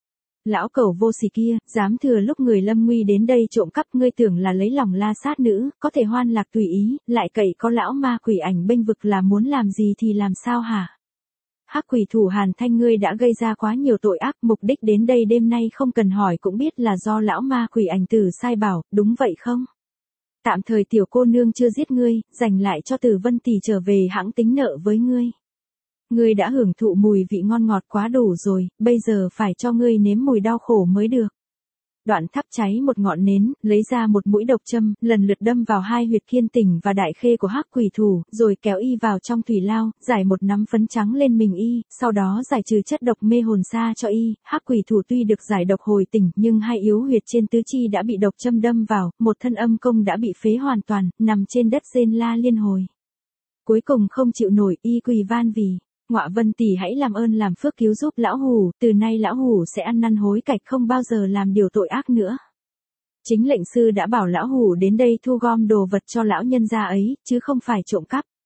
Lão cẩu vô sỉ kia, dám thừa lúc người lâm nguy đến đây trộm cắp, ngươi tưởng là lấy lòng La Sát nữ, có thể hoan lạc tùy ý, lại cậy có lão ma quỷ ảnh bênh vực là muốn làm gì thì làm sao hả? Hắc quỷ thủ Hàn Thanh, ngươi đã gây ra quá nhiều tội ác, mục đích đến đây đêm nay không cần hỏi cũng biết là do lão ma quỷ ảnh tử sai bảo, đúng vậy không? Tạm thời tiểu cô nương chưa giết ngươi, dành lại cho Tử Vân tỷ trở về hãng tính nợ với ngươi. Ngươi đã hưởng thụ mùi vị ngon ngọt quá đủ rồi, bây giờ phải cho ngươi nếm mùi đau khổ mới được. Đoạn thắp cháy một ngọn nến, lấy ra một mũi độc châm, lần lượt đâm vào hai huyệt Kiên Tỉnh và Đại Khê của Hắc quỷ thủ, rồi kéo y vào trong thủy lao, giải một nắm phấn trắng lên mình y, sau đó giải trừ chất độc mê hồn xa cho y. Hắc quỷ thủ tuy được giải độc hồi tỉnh, nhưng hai yếu huyệt trên tứ chi đã bị độc châm đâm vào, một thân âm công đã bị phế hoàn toàn, nằm trên đất rên la liên hồi. Cuối cùng không chịu nổi, y quỳ van vì Ngọa Vân tỷ hãy làm ơn làm phước cứu giúp lão hủ, từ nay lão hủ sẽ ăn năn hối cải, không bao giờ làm điều tội ác nữa. Chính lệnh sư đã bảo lão hủ đến đây thu gom đồ vật cho lão nhân gia ấy, chứ không phải trộm cắp.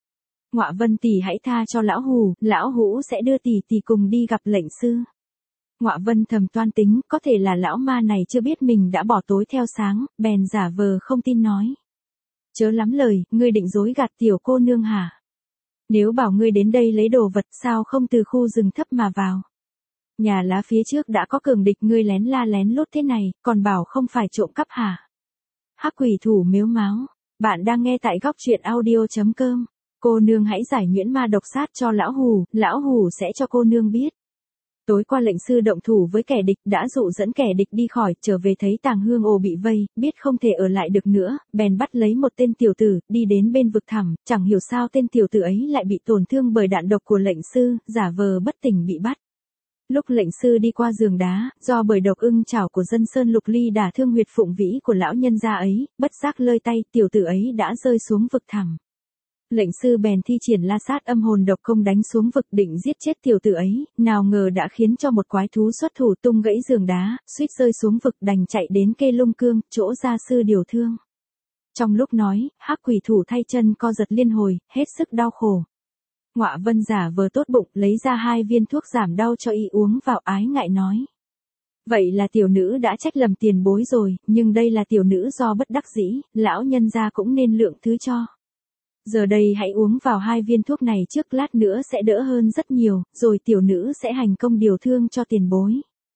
Ngọa Vân tỷ hãy tha cho lão Hù, lão Hũ sẽ đưa tỷ tỷ cùng đi gặp lệnh sư. Ngọa Vân thầm toan tính, có thể là lão ma này chưa biết mình đã bỏ tối theo sáng, bèn giả vờ không tin nói. Chớ lắm lời, ngươi định dối gạt tiểu cô nương hả? Nếu bảo ngươi đến đây lấy đồ vật sao không từ khu rừng thấp mà vào? Nhà lá phía trước đã có cường địch, ngươi lén la lén lút thế này, còn bảo không phải trộm cắp hả? Hắc quỷ thủ mếu máo. Bạn đang nghe tại góc truyện audio chấm com. Cô nương hãy giải nhuyễn ma độc sát cho lão Hù, lão Hù sẽ cho cô nương biết. Tối qua lệnh sư động thủ với kẻ địch đã dụ dẫn kẻ địch đi khỏi, trở về thấy Tàng Hương ồ bị vây, biết không thể ở lại được nữa, bèn bắt lấy một tên tiểu tử, đi đến bên vực thẳm, chẳng hiểu sao tên tiểu tử ấy lại bị tổn thương bởi đạn độc của lệnh sư, giả vờ bất tỉnh bị bắt. Lúc lệnh sư đi qua giường đá, do bởi độc ưng chảo của dân sơn lục ly đả thương huyệt phụng vĩ của lão nhân gia ấy, bất giác lơi tay, tiểu tử ấy đã rơi xuống vực thẳm. Lệnh sư bèn thi triển la sát âm hồn độc công đánh xuống vực định giết chết tiểu tử ấy, nào ngờ đã khiến cho một quái thú xuất thủ tung gãy giường đá, suýt rơi xuống vực đành chạy đến Kê Lung Cương, chỗ gia sư điều thương. Trong lúc nói, hắc quỷ thủ thay chân co giật liên hồi, hết sức đau khổ. Ngọa Vân giả vờ tốt bụng, lấy ra hai viên thuốc giảm đau cho y uống vào, ái ngại nói. Vậy là tiểu nữ đã trách lầm tiền bối rồi, nhưng đây là tiểu nữ do bất đắc dĩ, lão nhân gia cũng nên lượng thứ cho. Giờ đây hãy uống vào hai viên thuốc này trước, lát nữa sẽ đỡ hơn rất nhiều, rồi tiểu nữ sẽ hành công điều thương cho tiền bối.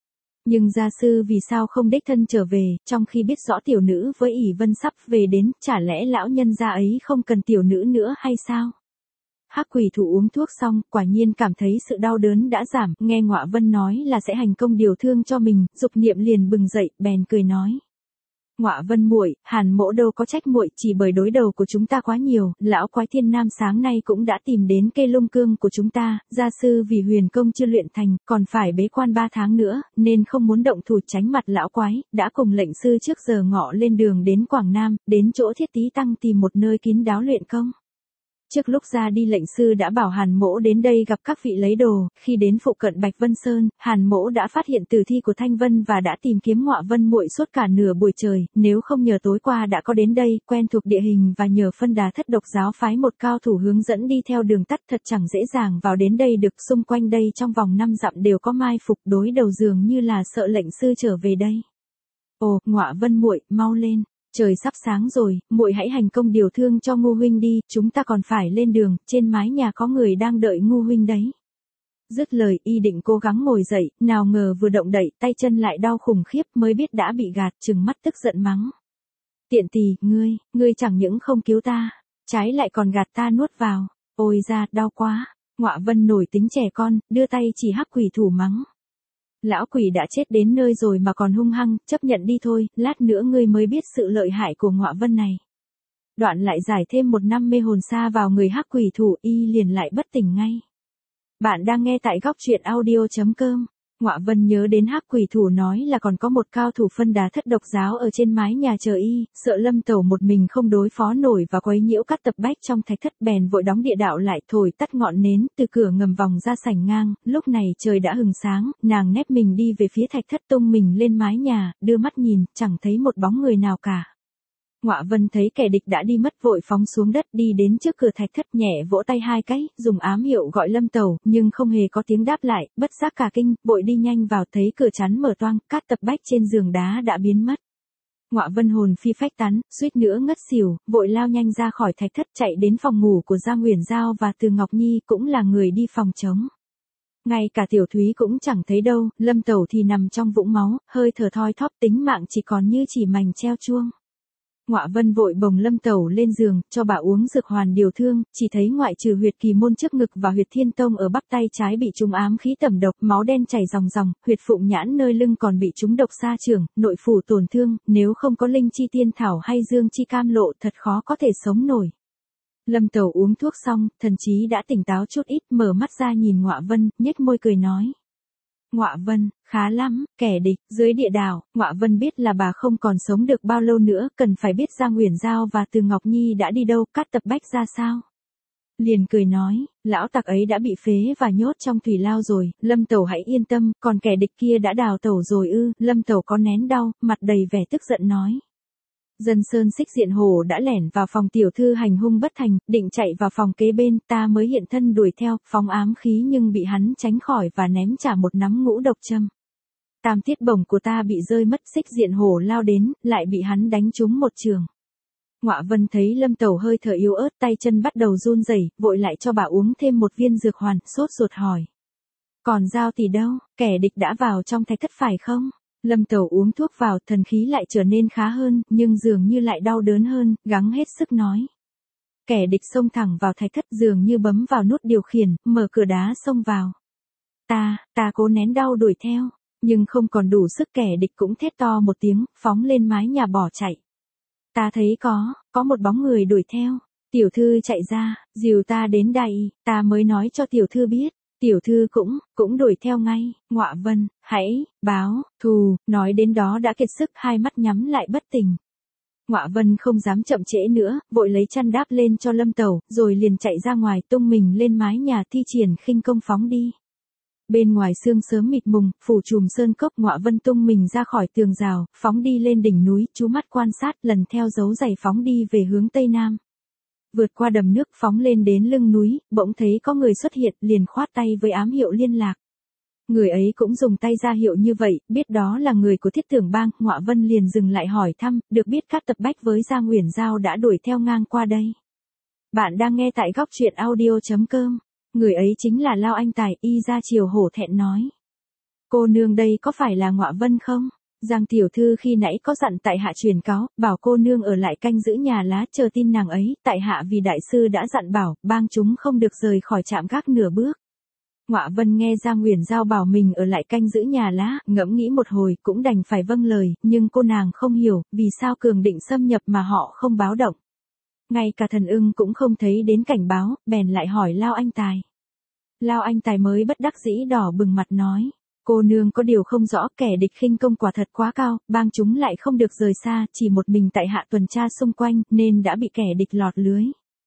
Nhưng gia sư vì sao không đích thân trở về, trong khi biết rõ tiểu nữ với ỷ Vân sắp về đến, chả lẽ lão nhân gia ấy không cần tiểu nữ nữa hay sao? Hắc quỷ thủ uống thuốc xong, quả nhiên cảm thấy sự đau đớn đã giảm, nghe Ngọa Vân nói là sẽ hành công điều thương cho mình, dục niệm liền bừng dậy, bèn cười nói. Ngọa Vân muội, Hàn Mỗ đâu có trách muội, chỉ bởi đối đầu của chúng ta quá nhiều, lão quái thiên nam sáng nay cũng đã tìm đến Kê Lung Cương của chúng ta, gia sư vì huyền công chưa luyện thành, còn phải bế quan ba tháng nữa, nên không muốn động thủ tránh mặt lão quái, đã cùng lệnh sư trước giờ ngọ lên đường đến Quảng Nam, đến chỗ Thiết Tý Tăng tìm một nơi kín đáo luyện công. Trước lúc ra đi lệnh sư đã bảo Hàn Mỗ đến đây gặp các vị lấy đồ, khi đến phụ cận Bạch Vân Sơn, Hàn Mỗ đã phát hiện tử thi của Thanh Vân và đã tìm kiếm Ngọa Vân muội suốt cả nửa buổi trời, nếu không nhờ tối qua đã có đến đây, quen thuộc địa hình và nhờ phân đà thất độc giáo phái một cao thủ hướng dẫn đi theo đường tắt thật chẳng dễ dàng vào đến đây được, xung quanh đây trong vòng năm dặm đều có mai phục, đối đầu dường như là sợ lệnh sư trở về đây. Ồ, Ngọa Vân muội, mau lên. Trời sắp sáng rồi, muội hãy hành công điều thương cho Ngô huynh đi, chúng ta còn phải lên đường, trên mái nhà có người đang đợi Ngô huynh đấy. Dứt lời y định cố gắng ngồi dậy, nào ngờ vừa động đậy, tay chân lại đau khủng khiếp, mới biết đã bị gạt, trừng mắt tức giận mắng. Tiện tỳ, ngươi, ngươi chẳng những không cứu ta, trái lại còn gạt ta nuốt vào, ôi da, đau quá. Ngọa Vân nổi tính trẻ con, đưa tay chỉ hắc quỷ thủ mắng. Lão quỷ đã chết đến nơi rồi mà còn hung hăng, chấp nhận đi thôi, lát nữa ngươi mới biết sự lợi hại của Ngọa Vân này. Đoạn lại giải thêm một năm mê hồn sa vào người hắc quỷ thủ, y liền lại bất tỉnh ngay. Bạn đang nghe tại góc truyện audio chấm com. Ngọa Vân nhớ đến hắc quỷ thủ nói là còn có một cao thủ phân đá thất độc giáo ở trên mái nhà chờ y, sợ Lâm Tẩu một mình không đối phó nổi và quấy nhiễu các tập bách trong thạch thất, bèn vội đóng địa đạo lại, thổi tắt ngọn nến, từ cửa ngầm vòng ra sảnh ngang, lúc này trời đã hừng sáng, nàng nép mình đi về phía thạch thất, tung mình lên mái nhà, đưa mắt nhìn, chẳng thấy một bóng người nào cả. Ngọa Vân thấy kẻ địch đã đi mất, vội phóng xuống đất, đi đến trước cửa thạch thất, nhẹ vỗ tay hai cái, dùng ám hiệu gọi Lâm Tẩu, nhưng không hề có tiếng đáp lại, bất giác cả kinh, vội đi nhanh vào, thấy cửa chắn mở toang, các tập bách trên giường đá đã biến mất. Ngọa Vân hồn phi phách tán, suýt nữa ngất xỉu, vội lao nhanh ra khỏi thạch thất, chạy đến phòng ngủ của Gia Nguyền Giao và Từ Ngọc Nhi, cũng là người đi phòng trống. Ngay cả Tiểu Thúy cũng chẳng thấy đâu, Lâm Tẩu thì nằm trong vũng máu, hơi thở thoi thóp, tính mạng chỉ còn như chỉ mảnh treo chuông. Ngọa Vân vội bồng Lâm Tẩu lên giường, cho bà uống dược hoàn điều thương, chỉ thấy ngoại trừ huyệt kỳ môn trước ngực và huyệt thiên tông ở bắp tay trái bị trúng ám khí tẩm độc, máu đen chảy ròng ròng, huyệt phụng nhãn nơi lưng còn bị trúng độc sa chưởng, nội phủ tổn thương, nếu không có linh chi tiên thảo hay dương chi cam lộ thật khó có thể sống nổi. Lâm Tẩu uống thuốc xong, thần trí đã tỉnh táo chút ít, mở mắt ra nhìn Ngọa Vân, nhếch môi cười nói. Ngọa Vân, khá lắm, kẻ địch, dưới địa đảo, Ngọa Vân biết là bà không còn sống được bao lâu nữa, cần phải biết Gia Nguyền Giao và Từ Ngọc Nhi đã đi đâu, Cát Tập Bách ra sao. Liền cười nói, lão tặc ấy đã bị phế và nhốt trong thủy lao rồi, Lâm Tẩu hãy yên tâm, còn kẻ địch kia đã đào tẩu rồi ư, Lâm Tẩu có nén đau, mặt đầy vẻ tức giận nói. Dân Sơn Xích Diện Hổ đã lẻn vào phòng tiểu thư hành hung bất thành, định chạy vào phòng kế bên, ta mới hiện thân đuổi theo, phóng ám khí nhưng bị hắn tránh khỏi và ném trả một nắm ngũ độc châm. Tam tiết bổng của ta bị rơi mất, Xích Diện Hổ lao đến, lại bị hắn đánh trúng một trường. Ngọa Vân thấy Lâm Tẩu hơi thở yếu ớt, tay chân bắt đầu run rẩy, vội lại cho bà uống thêm một viên dược hoàn, sốt ruột hỏi. Còn Giao tỷ đâu, kẻ địch đã vào trong thạch thất phải không? Lâm Tẩu uống thuốc vào, thần khí lại trở nên khá hơn, nhưng dường như lại đau đớn hơn, gắng hết sức nói. Kẻ địch xông thẳng vào thạch thất, dường như bấm vào nút điều khiển, mở cửa đá xông vào. Ta, ta cố nén đau đuổi theo, nhưng không còn đủ sức, kẻ địch cũng thét to một tiếng, phóng lên mái nhà bỏ chạy. Ta thấy có, có một bóng người đuổi theo, tiểu thư chạy ra, dìu ta đến đây, ta mới nói cho tiểu thư biết. Tiểu thư cũng, cũng đuổi theo ngay, Ngọa Vân, hãy, báo, thù, nói đến đó đã kiệt sức, hai mắt nhắm lại bất tỉnh. Ngọa Vân không dám chậm trễ nữa, vội lấy chăn đáp lên cho Lâm Tẩu, rồi liền chạy ra ngoài, tung mình lên mái nhà, thi triển khinh công phóng đi. Bên ngoài sương sớm mịt mùng, phủ trùm sơn cốc, Ngọa Vân tung mình ra khỏi tường rào, phóng đi lên đỉnh núi, chú mắt quan sát, lần theo dấu giày phóng đi về hướng tây nam. Vượt qua đầm nước, phóng lên đến lưng núi, bỗng thấy có người xuất hiện, liền khoát tay với ám hiệu liên lạc. Người ấy cũng dùng tay ra hiệu như vậy, biết đó là người của Thiết Tưởng Bang, Ngọa Vân liền dừng lại hỏi thăm, được biết Cát Tập Bách với Gia Nguyễn Giao đã đuổi theo ngang qua đây. Bạn đang nghe tại góc truyện audio chấm com. Người ấy chính là Lao Anh Tài, y ra chiều hổ thẹn nói. Cô nương đây có phải là Ngọa Vân không? Giang tiểu thư khi nãy có dặn tại hạ truyền cáo, bảo cô nương ở lại canh giữ nhà lá chờ tin nàng ấy, tại hạ vì đại sư đã dặn bảo, bang chúng không được rời khỏi trạm gác nửa bước. Ngọa Vân nghe Giang Nguyễn Giao bảo mình ở lại canh giữ nhà lá, ngẫm nghĩ một hồi, cũng đành phải vâng lời, nhưng cô nàng không hiểu, vì sao cường định xâm nhập mà họ không báo động. Ngay cả thần ưng cũng không thấy đến cảnh báo, bèn lại hỏi Lao Anh Tài. Lao Anh Tài mới bất đắc dĩ đỏ bừng mặt nói. Cô nương có điều không rõ, kẻ địch khinh công quả thật quá cao, bang chúng lại không được rời xa, chỉ một mình tại hạ tuần tra xung quanh, nên đã bị kẻ địch lọt lưới.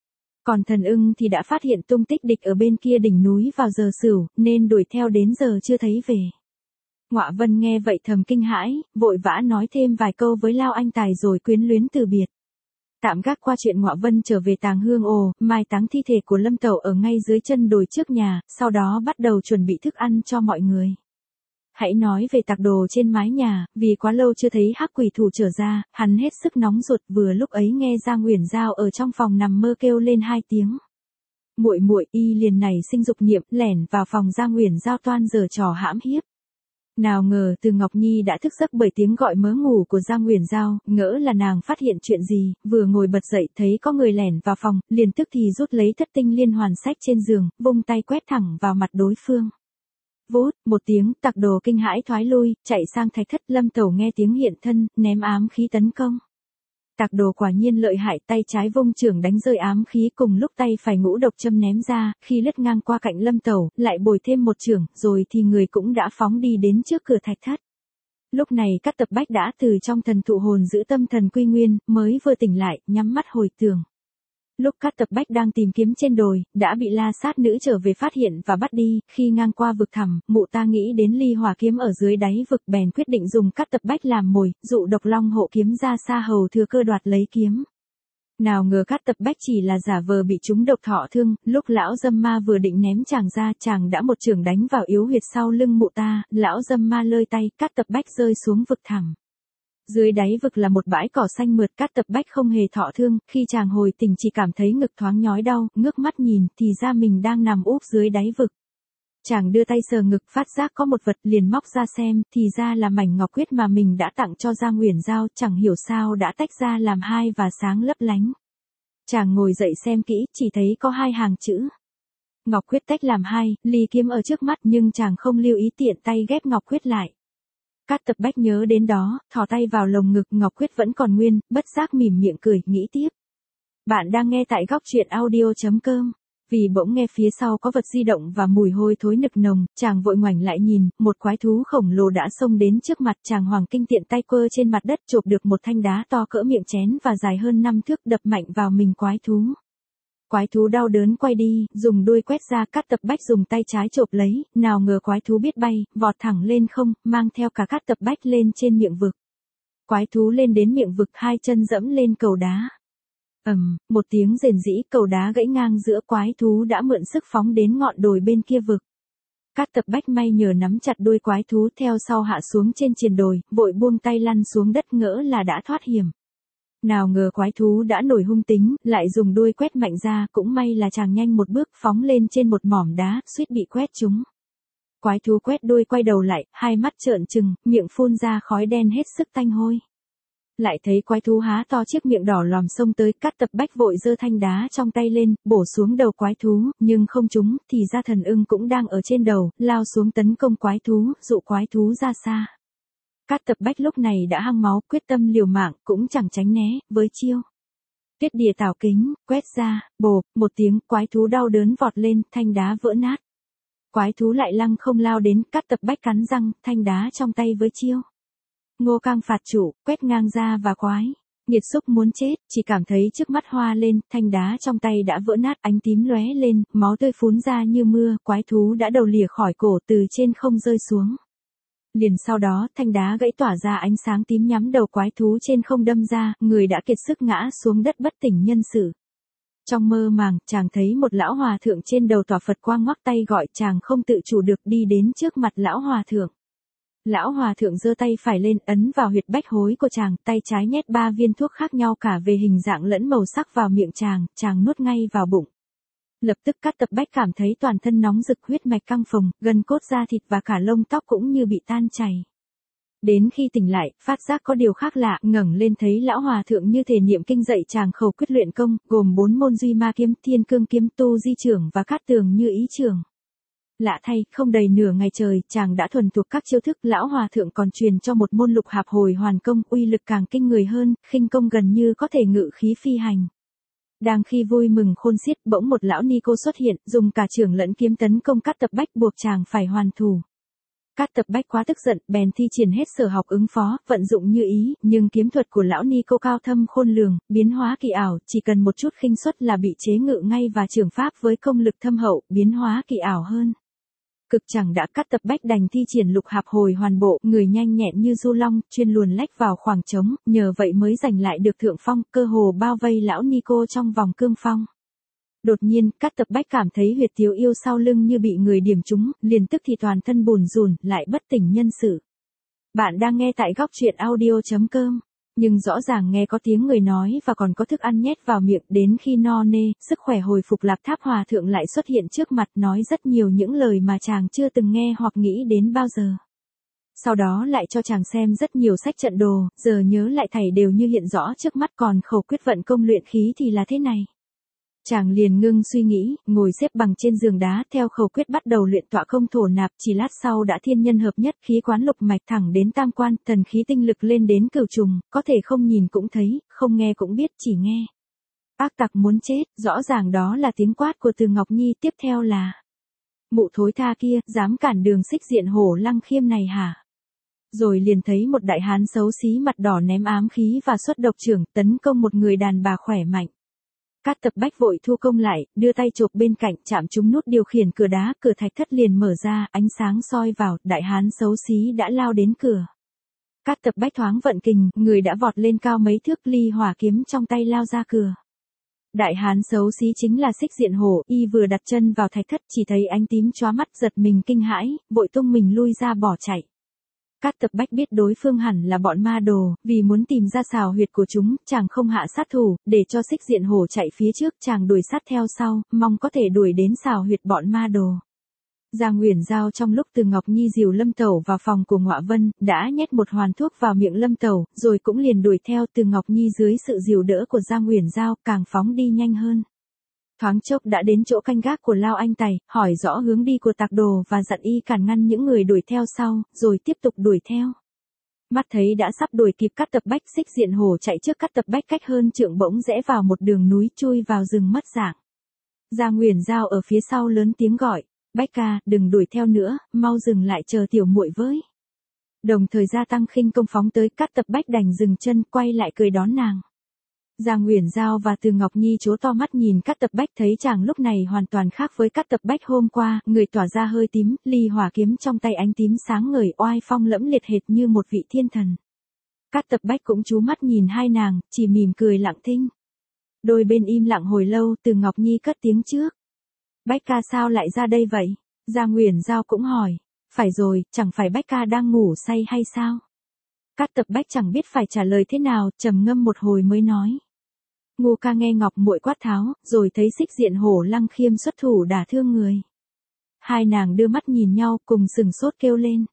Còn thần ưng thì đã phát hiện tung tích địch ở bên kia đỉnh núi vào giờ sửu, nên đuổi theo đến giờ chưa thấy về. Ngọa Vân nghe vậy thầm kinh hãi, vội vã nói thêm vài câu với Lao Anh Tài rồi quyến luyến từ biệt. Tạm gác qua chuyện Ngọa Vân trở về Tàng Hương ồ, mai táng thi thể của Lâm Tẩu ở ngay dưới chân đồi trước nhà, sau đó bắt đầu chuẩn bị thức ăn cho mọi người. Hãy nói về tặc đồ trên mái nhà, vì quá lâu chưa thấy hắc quỷ thủ trở ra, hắn hết sức nóng ruột, vừa lúc ấy nghe Gia Nguyễn Giao ở trong phòng nằm mơ kêu lên hai tiếng. Muội muội, y liền này sinh dục niệm, lẻn vào phòng Gia Nguyễn Giao toan giở trò hãm hiếp. Nào ngờ Từ Ngọc Nhi đã thức giấc bởi tiếng gọi mớ ngủ của Gia Nguyễn Giao, ngỡ là nàng phát hiện chuyện gì, vừa ngồi bật dậy thấy có người lẻn vào phòng, liền tức thì rút lấy thất tinh liên hoàn sách trên giường, vung tay quét thẳng vào mặt đối phương. Vút, một tiếng, tặc đồ kinh hãi thoái lui, chạy sang thạch thất. Lâm Tẩu nghe tiếng hiện thân, ném ám khí tấn công. Tặc đồ quả nhiên lợi hại, tay trái vung chưởng đánh rơi ám khí, cùng lúc tay phải ngũ độc châm ném ra, khi lướt ngang qua cạnh Lâm Tẩu, lại bồi thêm một chưởng, rồi thì người cũng đã phóng đi đến trước cửa thạch thất. Lúc này Cát Tập Bách đã từ trong thần thụ hồn giữ tâm thần quy nguyên, mới vừa tỉnh lại, nhắm mắt hồi tưởng. Lúc Cát Tập Bách đang tìm kiếm trên đồi, đã bị La Sát nữ trở về phát hiện và bắt đi, khi ngang qua vực thẳm, mụ ta nghĩ đến ly hỏa kiếm ở dưới đáy vực, bèn quyết định dùng Cát Tập Bách làm mồi, dụ độc long hộ kiếm ra xa hầu thừa cơ đoạt lấy kiếm. Nào ngờ Cát Tập Bách chỉ là giả vờ bị trúng độc thọ thương, lúc lão dâm ma vừa định ném chàng ra, chàng đã một chưởng đánh vào yếu huyệt sau lưng mụ ta, lão dâm ma lơi tay, Cát Tập Bách rơi xuống vực thẳm. Dưới đáy vực là một bãi cỏ xanh mượt, Cát Tập Bách không hề thọ thương, khi chàng hồi tỉnh chỉ cảm thấy ngực thoáng nhói đau, ngước mắt nhìn, thì ra mình đang nằm úp dưới đáy vực. Chàng đưa tay sờ ngực, phát giác có một vật, liền móc ra xem, thì ra là mảnh ngọc huyết mà mình đã tặng cho Gia Nguyễn Giao, chẳng hiểu sao đã tách ra làm hai và sáng lấp lánh. Chàng ngồi dậy xem kỹ, chỉ thấy có hai hàng chữ. Ngọc huyết tách làm hai, ly kiếm ở trước mắt, nhưng chàng không lưu ý tiện tay ghép ngọc huyết lại. Cát Tập Bách nhớ đến đó, thò tay vào lồng ngực, ngọc huyết vẫn còn nguyên, bất giác mỉm miệng cười, nghĩ tiếp. Bạn đang nghe tại góc truyện audio chấm com. Vì bỗng nghe phía sau có vật di động và mùi hôi thối nực nồng, chàng vội ngoảnh lại nhìn, một quái thú khổng lồ đã xông đến trước mặt, chàng hoàng kinh tiện tay quơ trên mặt đất chộp được một thanh đá to cỡ miệng chén và dài hơn năm thước, đập mạnh vào mình quái thú. Quái thú đau đớn quay đi, dùng đuôi quét ra. Cát Tập Bách dùng tay trái chộp lấy, nào ngờ quái thú biết bay, vọt thẳng lên không, mang theo cả Cát Tập Bách lên trên miệng vực. Quái thú lên đến miệng vực, hai chân dẫm lên cầu đá. Ầm, một tiếng rền rĩ, cầu đá gãy ngang giữa, quái thú đã mượn sức phóng đến ngọn đồi bên kia vực. Cát Tập Bách may nhờ nắm chặt đuôi quái thú theo sau hạ xuống trên triền đồi, vội buông tay lăn xuống đất ngỡ là đã thoát hiểm. Nào ngờ quái thú đã nổi hung tính, lại dùng đuôi quét mạnh ra, cũng may là chàng nhanh một bước phóng lên trên một mỏm đá, suýt bị quét trúng. Quái thú quét đuôi quay đầu lại, hai mắt trợn trừng, miệng phun ra khói đen hết sức tanh hôi. Lại thấy quái thú há to chiếc miệng đỏ lòm xông tới, Cát Tập Bách vội giơ thanh đá trong tay lên, bổ xuống đầu quái thú, nhưng không trúng, thì ra thần ưng cũng đang ở trên đầu, lao xuống tấn công quái thú, dụ quái thú ra xa. Cát Tập Bách lúc này đã hăng máu, quyết tâm liều mạng, cũng chẳng tránh né, với chiêu Tuyết Địa Tảo Kính, quét ra, bổ, một tiếng, quái thú đau đớn vọt lên, thanh đá vỡ nát. Quái thú lại lăng không lao đến, Cát Tập Bách cắn răng, thanh đá trong tay với chiêu Ngô Cang phạt chủ, quét ngang ra và quái nghiệt xúc muốn chết, chỉ cảm thấy trước mắt hoa lên, thanh đá trong tay đã vỡ nát, ánh tím lóe lên, máu tươi phún ra như mưa, quái thú đã đầu lìa khỏi cổ, từ trên không rơi xuống. Liền sau đó, thanh đá gãy tỏa ra ánh sáng tím nhắm đầu quái thú trên không đâm ra, người đã kiệt sức ngã xuống đất bất tỉnh nhân sự. Trong mơ màng, chàng thấy một lão hòa thượng trên đầu tỏa Phật quang ngoắc tay gọi, chàng không tự chủ được đi đến trước mặt lão hòa thượng. Lão hòa thượng giơ tay phải lên, ấn vào huyệt bách hối của chàng, tay trái nhét ba viên thuốc khác nhau cả về hình dạng lẫn màu sắc vào miệng chàng, chàng nuốt ngay vào bụng. Lập tức Cát Tập Bách cảm thấy toàn thân nóng rực, huyết mạch căng phồng, gân cốt da thịt và cả lông tóc cũng như bị tan chảy. Đến khi tỉnh lại, phát giác có điều khác lạ, ngẩng lên thấy lão hòa thượng như thể niệm kinh dạy chàng khẩu quyết luyện công, gồm bốn môn Duy Ma Kiếm, Thiên Cương Kiếm, Tu Di Trưởng và Cát Tường Như Ý Trưởng. Lạ thay, không đầy nửa ngày trời, chàng đã thuần thuộc các chiêu thức, lão hòa thượng còn truyền cho một môn Lục Hạp Hồi Hoàn Công, uy lực càng kinh người hơn, khinh công gần như có thể ngự khí phi hành. Đang khi vui mừng khôn xiết, bỗng một lão ni cô xuất hiện, dùng cả trưởng lẫn kiếm tấn công Cát Tập Bách, buộc chàng phải hoàn thủ. Cát Tập Bách quá tức giận, bèn thi triển hết sở học ứng phó, vận dụng như ý, nhưng kiếm thuật của lão ni cô cao thâm khôn lường, biến hóa kỳ ảo, chỉ cần một chút khinh suất là bị chế ngự ngay, và trưởng pháp với công lực thâm hậu, biến hóa kỳ ảo hơn. Cực chẳng đã, Cát Tập Bách đành thi triển Lục Hạp Hồi Hoàn Bộ, người nhanh nhẹn như du long, chuyên luồn lách vào khoảng trống, nhờ vậy mới giành lại được thượng phong, cơ hồ bao vây lão Nico trong vòng cương phong. Đột nhiên, Cát Tập Bách cảm thấy huyệt thiếu yêu sau lưng như bị người điểm trúng, liền tức thì toàn thân bùn rùn, lại bất tỉnh nhân sự. Bạn đang nghe tại góc truyện audio chấm com. Nhưng rõ ràng nghe có tiếng người nói và còn có thức ăn nhét vào miệng, đến khi no nê, sức khỏe hồi phục, Lạp Tháp Hòa Thượng lại xuất hiện trước mặt, nói rất nhiều những lời mà chàng chưa từng nghe hoặc nghĩ đến bao giờ. Sau đó lại cho chàng xem rất nhiều sách trận đồ, giờ nhớ lại thảy đều như hiện rõ trước mắt, còn khẩu quyết vận công luyện khí thì là thế này. Chàng liền ngưng suy nghĩ, ngồi xếp bằng trên giường đá, theo khẩu quyết bắt đầu luyện tọa công thổ nạp, chỉ lát sau đã thiên nhân hợp nhất, khí quán lục mạch thẳng đến tam quan, thần khí tinh lực lên đến cửu trùng, có thể không nhìn cũng thấy, không nghe cũng biết, chỉ nghe. Ác tặc muốn chết, rõ ràng đó là tiếng quát của Từ Ngọc Nhi, tiếp theo là: Mụ thối tha kia, dám cản đường xích diện hổ Lăng Khiêm này hả? Rồi liền thấy một đại hán xấu xí mặt đỏ ném ám khí và xuất độc trưởng, tấn công một người đàn bà khỏe mạnh. Cát Tập Bách vội thu công lại, đưa tay chộp bên cạnh, chạm trúng nút điều khiển cửa đá, cửa thạch thất liền mở ra, ánh sáng soi vào, đại hán xấu xí đã lao đến cửa. Cát Tập Bách thoáng vận kình, người đã vọt lên cao mấy thước, ly hỏa kiếm trong tay lao ra cửa. Đại hán xấu xí chính là Xích Diện Hổ, y vừa đặt chân vào thạch thất, chỉ thấy ánh tím chóa mắt, giật mình kinh hãi, vội tung mình lui ra bỏ chạy. Cát Tập Bách biết đối phương hẳn là bọn ma đồ, vì muốn tìm ra xào huyệt của chúng, chàng không hạ sát thủ, để cho Xích Diện Hổ chạy phía trước, chàng đuổi sát theo sau, mong có thể đuổi đến xào huyệt bọn ma đồ. Giang Uyển Giao trong lúc Từ Ngọc Nhi dìu Lâm Tẩu vào phòng của Ngọa Vân, đã nhét một hoàn thuốc vào miệng Lâm Tẩu, rồi cũng liền đuổi theo. Từ Ngọc Nhi dưới sự dìu đỡ của Giang Uyển Giao, càng phóng đi nhanh hơn. Thoáng chốc đã đến chỗ canh gác của Lao Anh Tài, hỏi rõ hướng đi của tặc đồ và dặn y cản ngăn những người đuổi theo sau, rồi tiếp tục đuổi theo. Mắt thấy đã sắp đuổi kịp Cát Tập Bách, Xích Diện Hổ chạy trước Cát Tập Bách cách hơn trượng, bỗng rẽ vào một đường núi, chui vào rừng mất dạng. Giang Uyển Giao ở phía sau lớn tiếng gọi: Bách ca, đừng đuổi theo nữa, mau dừng lại chờ tiểu muội với. Đồng thời gia tăng khinh công phóng tới, Cát Tập Bách đành dừng chân, quay lại cười đón nàng. Giang Uyển Giao và Từ Ngọc Nhi trố to mắt nhìn Cát Tập Bách, thấy chàng lúc này hoàn toàn khác với Cát Tập Bách hôm qua, người tỏa ra hơi tím, ly hỏa kiếm trong tay ánh tím sáng ngời, oai phong lẫm liệt hệt như một vị thiên thần. Cát Tập Bách cũng chú mắt nhìn hai nàng, chỉ mỉm cười lặng thinh. Đôi bên im lặng hồi lâu, Từ Ngọc Nhi cất tiếng trước. Bách ca sao lại ra đây vậy? Giang Uyển Giao cũng hỏi. Phải rồi, chẳng phải Bách ca đang ngủ say hay sao? Cát Tập Bách chẳng biết phải trả lời thế nào, trầm ngâm một hồi mới nói. Ngô ca nghe Ngọc muội quát tháo, rồi thấy Xích Diện Hổ Lăng Khiêm xuất thủ đả thương người. Hai nàng đưa mắt nhìn nhau, cùng sừng sốt kêu lên.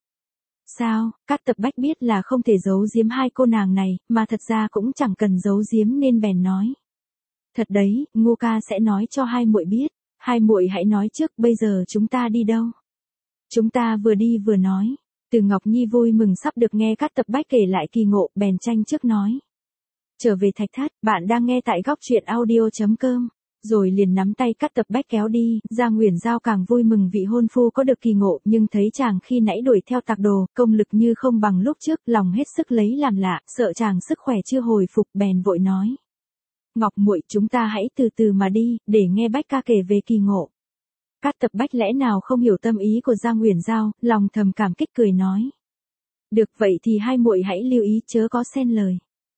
Sao? Cát Tập Bách biết là không thể giấu giếm hai cô nàng này, mà thật ra cũng chẳng cần giấu giếm nên bèn nói. Thật đấy, Ngô ca sẽ nói cho hai muội biết. Hai muội hãy nói trước, bây giờ chúng ta đi đâu? Chúng ta vừa đi vừa nói. Từ Ngọc Nhi vui mừng sắp được nghe Cát Tập Bách kể lại kỳ ngộ, bèn tranh trước nói. Trở về Thạch Thất, bạn đang nghe tại góc truyện audio chấm com. Rồi liền nắm tay Cát Tập Bách kéo đi. Giang Uyển Giao càng vui mừng vị hôn phu có được kỳ ngộ, nhưng thấy chàng khi nãy đuổi theo tặc đồ, công lực như không bằng lúc trước, lòng hết sức lấy làm lạ, sợ chàng sức khỏe chưa hồi phục, bèn vội nói. Ngọc muội, chúng ta hãy từ từ mà đi, để nghe Bách ca kể về kỳ ngộ. Cát Tập Bách lẽ nào không hiểu tâm ý của Giang Uyển Giao, lòng thầm cảm kích cười nói. Được vậy thì hai muội hãy lưu ý chớ có xen lời.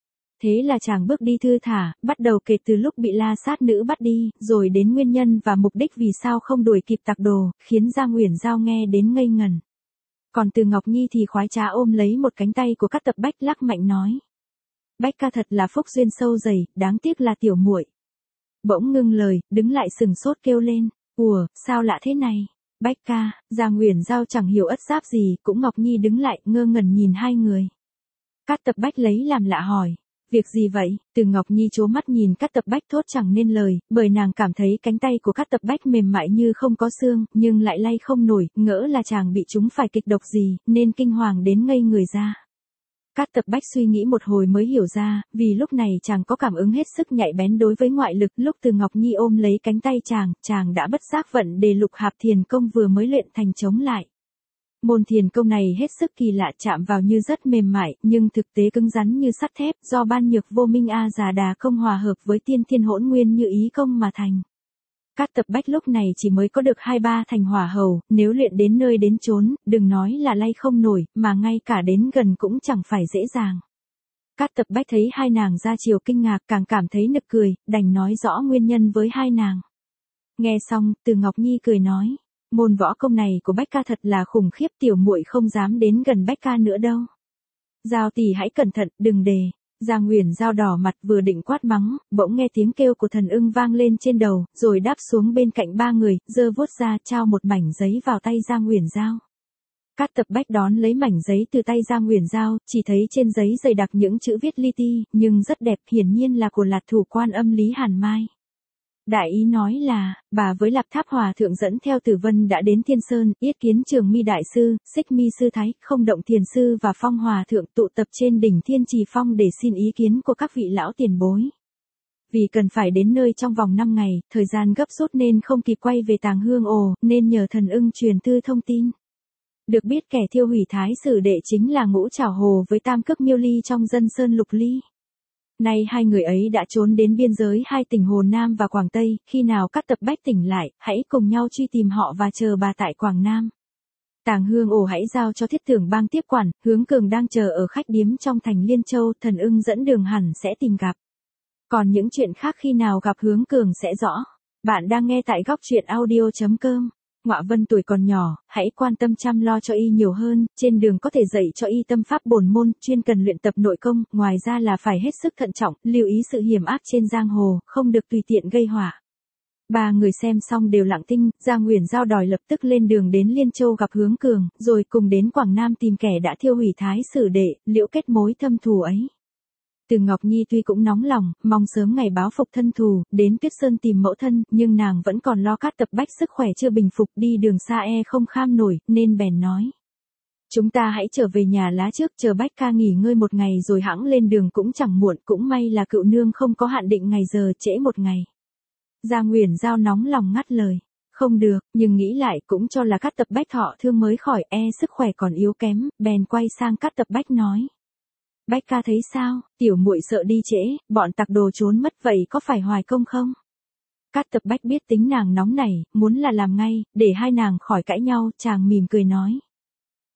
Thế là chàng bước đi thư thả, bắt đầu kể từ lúc bị La Sát nữ bắt đi, rồi đến nguyên nhân và mục đích vì sao không đuổi kịp tặc đồ, khiến Giang Uyển Giao nghe đến ngây ngần. Còn Từ Ngọc Nhi thì khoái trá ôm lấy một cánh tay của Cát Tập Bách lắc mạnh nói. Bách ca thật là phúc duyên sâu dày, đáng tiếc là tiểu muội. Bỗng ngưng lời, đứng lại sừng sốt kêu lên. Ủa, sao lạ thế này? Bách ca, Giang Uyển Giao chẳng hiểu ất giáp gì, cũng Ngọc Nhi đứng lại, ngơ ngẩn nhìn hai người. Cát Tập Bách lấy làm lạ hỏi. Việc gì vậy? Từ Ngọc Nhi trố mắt nhìn Cát Tập Bách thốt chẳng nên lời, bởi nàng cảm thấy cánh tay của Cát Tập Bách mềm mại như không có xương, nhưng lại lay không nổi, ngỡ là chàng bị trúng phải kịch độc gì, nên kinh hoàng đến ngây người ra. Cát Tập Bách suy nghĩ một hồi mới hiểu ra, vì lúc này chàng có cảm ứng hết sức nhạy bén đối với ngoại lực, lúc Từ Ngọc Nhi ôm lấy cánh tay chàng, chàng đã bất giác vận đề lục hạp thiền công vừa mới luyện thành chống lại. Môn thiền công này hết sức kỳ lạ, chạm vào như rất mềm mại, nhưng thực tế cứng rắn như sắt thép, do ban nhược vô minh A Già Đà công hòa hợp với tiên thiên hỗn nguyên như ý công mà thành. Cát Tập Bách lúc này chỉ mới có được hai ba thành hỏa hầu, nếu luyện đến nơi đến chốn, đừng nói là lay không nổi, mà ngay cả đến gần cũng chẳng phải dễ dàng. Cát Tập Bách thấy hai nàng ra chiều kinh ngạc, càng cảm thấy nực cười, đành nói rõ nguyên nhân với hai nàng. Nghe xong, Từ Ngọc Nhi cười nói, môn võ công này của Bách ca thật là khủng khiếp, tiểu muội không dám đến gần Bách ca nữa đâu. Giao tỷ hãy cẩn thận, đừng đề. Giang Uyển Giao đỏ mặt vừa định quát mắng, bỗng nghe tiếng kêu của Thần Ưng vang lên trên đầu, rồi đáp xuống bên cạnh ba người, giơ vuốt ra trao một mảnh giấy vào tay Giang Uyển Giao. Cát Tập Bách đón lấy mảnh giấy từ tay Giang Uyển Giao, chỉ thấy trên giấy dày đặc những chữ viết li ti, nhưng rất đẹp, hiển nhiên là của Lạt Thủ Quan Âm Lý Hàn Mai. Đại ý nói là, bà với Lạp Tháp Hòa Thượng dẫn theo Tử Vân đã đến Thiên Sơn, yết kiến Trường Mi Đại Sư, Xích Mi Sư Thái, Không Động Thiền Sư và Phong Hòa Thượng tụ tập trên đỉnh Thiên Trì Phong để xin ý kiến của các vị lão tiền bối. Vì cần phải đến nơi trong vòng năm ngày, thời gian gấp rút nên không kịp quay về Tàng Hương Ồ, nên nhờ Thần Ưng truyền thư thông tin. Được biết kẻ thiêu hủy Thái Sử Đệ chính là Ngũ Trảo Hồ với Tam Cước Miêu Ly trong Dân Sơn Lục Ly. Nay hai người ấy đã trốn đến biên giới hai tỉnh Hồ Nam và Quảng Tây, khi nào Cát Tập Bách tỉnh lại, hãy cùng nhau truy tìm họ và chờ bà tại Quảng Nam. Tàng Hương Ổ hãy giao cho Thiết Tưởng Bang tiếp quản, Hướng Cường đang chờ ở khách điếm trong thành Liên Châu, Thần Ưng dẫn đường hẳn sẽ tìm gặp. Còn những chuyện khác khi nào gặp Hướng Cường sẽ rõ. Bạn đang nghe tại góc truyện audio chấm com. Ngọa Vân tuổi còn nhỏ, hãy quan tâm chăm lo cho y nhiều hơn, trên đường có thể dạy cho y tâm pháp bổn môn, chuyên cần luyện tập nội công, ngoài ra là phải hết sức thận trọng, lưu ý sự hiểm ác trên giang hồ, không được tùy tiện gây họa. Ba người xem xong đều lặng thinh, Giang Uyển Giao đòi lập tức lên đường đến Liên Châu gặp Hướng Cường, rồi cùng đến Quảng Nam tìm kẻ đã thiêu hủy Thái Sử Đệ, liễu kết mối thâm thù ấy. Từ Ngọc Nhi tuy cũng nóng lòng, mong sớm ngày báo phục thân thù, đến Tuyết Sơn tìm mẫu thân, nhưng nàng vẫn còn lo Cát Tập Bách sức khỏe chưa bình phục, đi đường xa e không kham nổi, nên bèn nói. Chúng ta hãy trở về nhà lá trước, chờ Bách ca nghỉ ngơi một ngày rồi hẵng lên đường cũng chẳng muộn, cũng may là cựu nương không có hạn định ngày giờ, trễ một ngày. Giang Uyển Giao nóng lòng ngắt lời. Không được, nhưng nghĩ lại cũng cho là Cát Tập Bách thọ thương mới khỏi, e sức khỏe còn yếu kém, bèn quay sang Cát Tập Bách nói. Bách ca thấy sao, tiểu muội sợ đi trễ, bọn tặc đồ trốn mất vậy có phải hoài công không? Cát Tập Bách biết tính nàng nóng này, muốn là làm ngay, để hai nàng khỏi cãi nhau, chàng mỉm cười nói.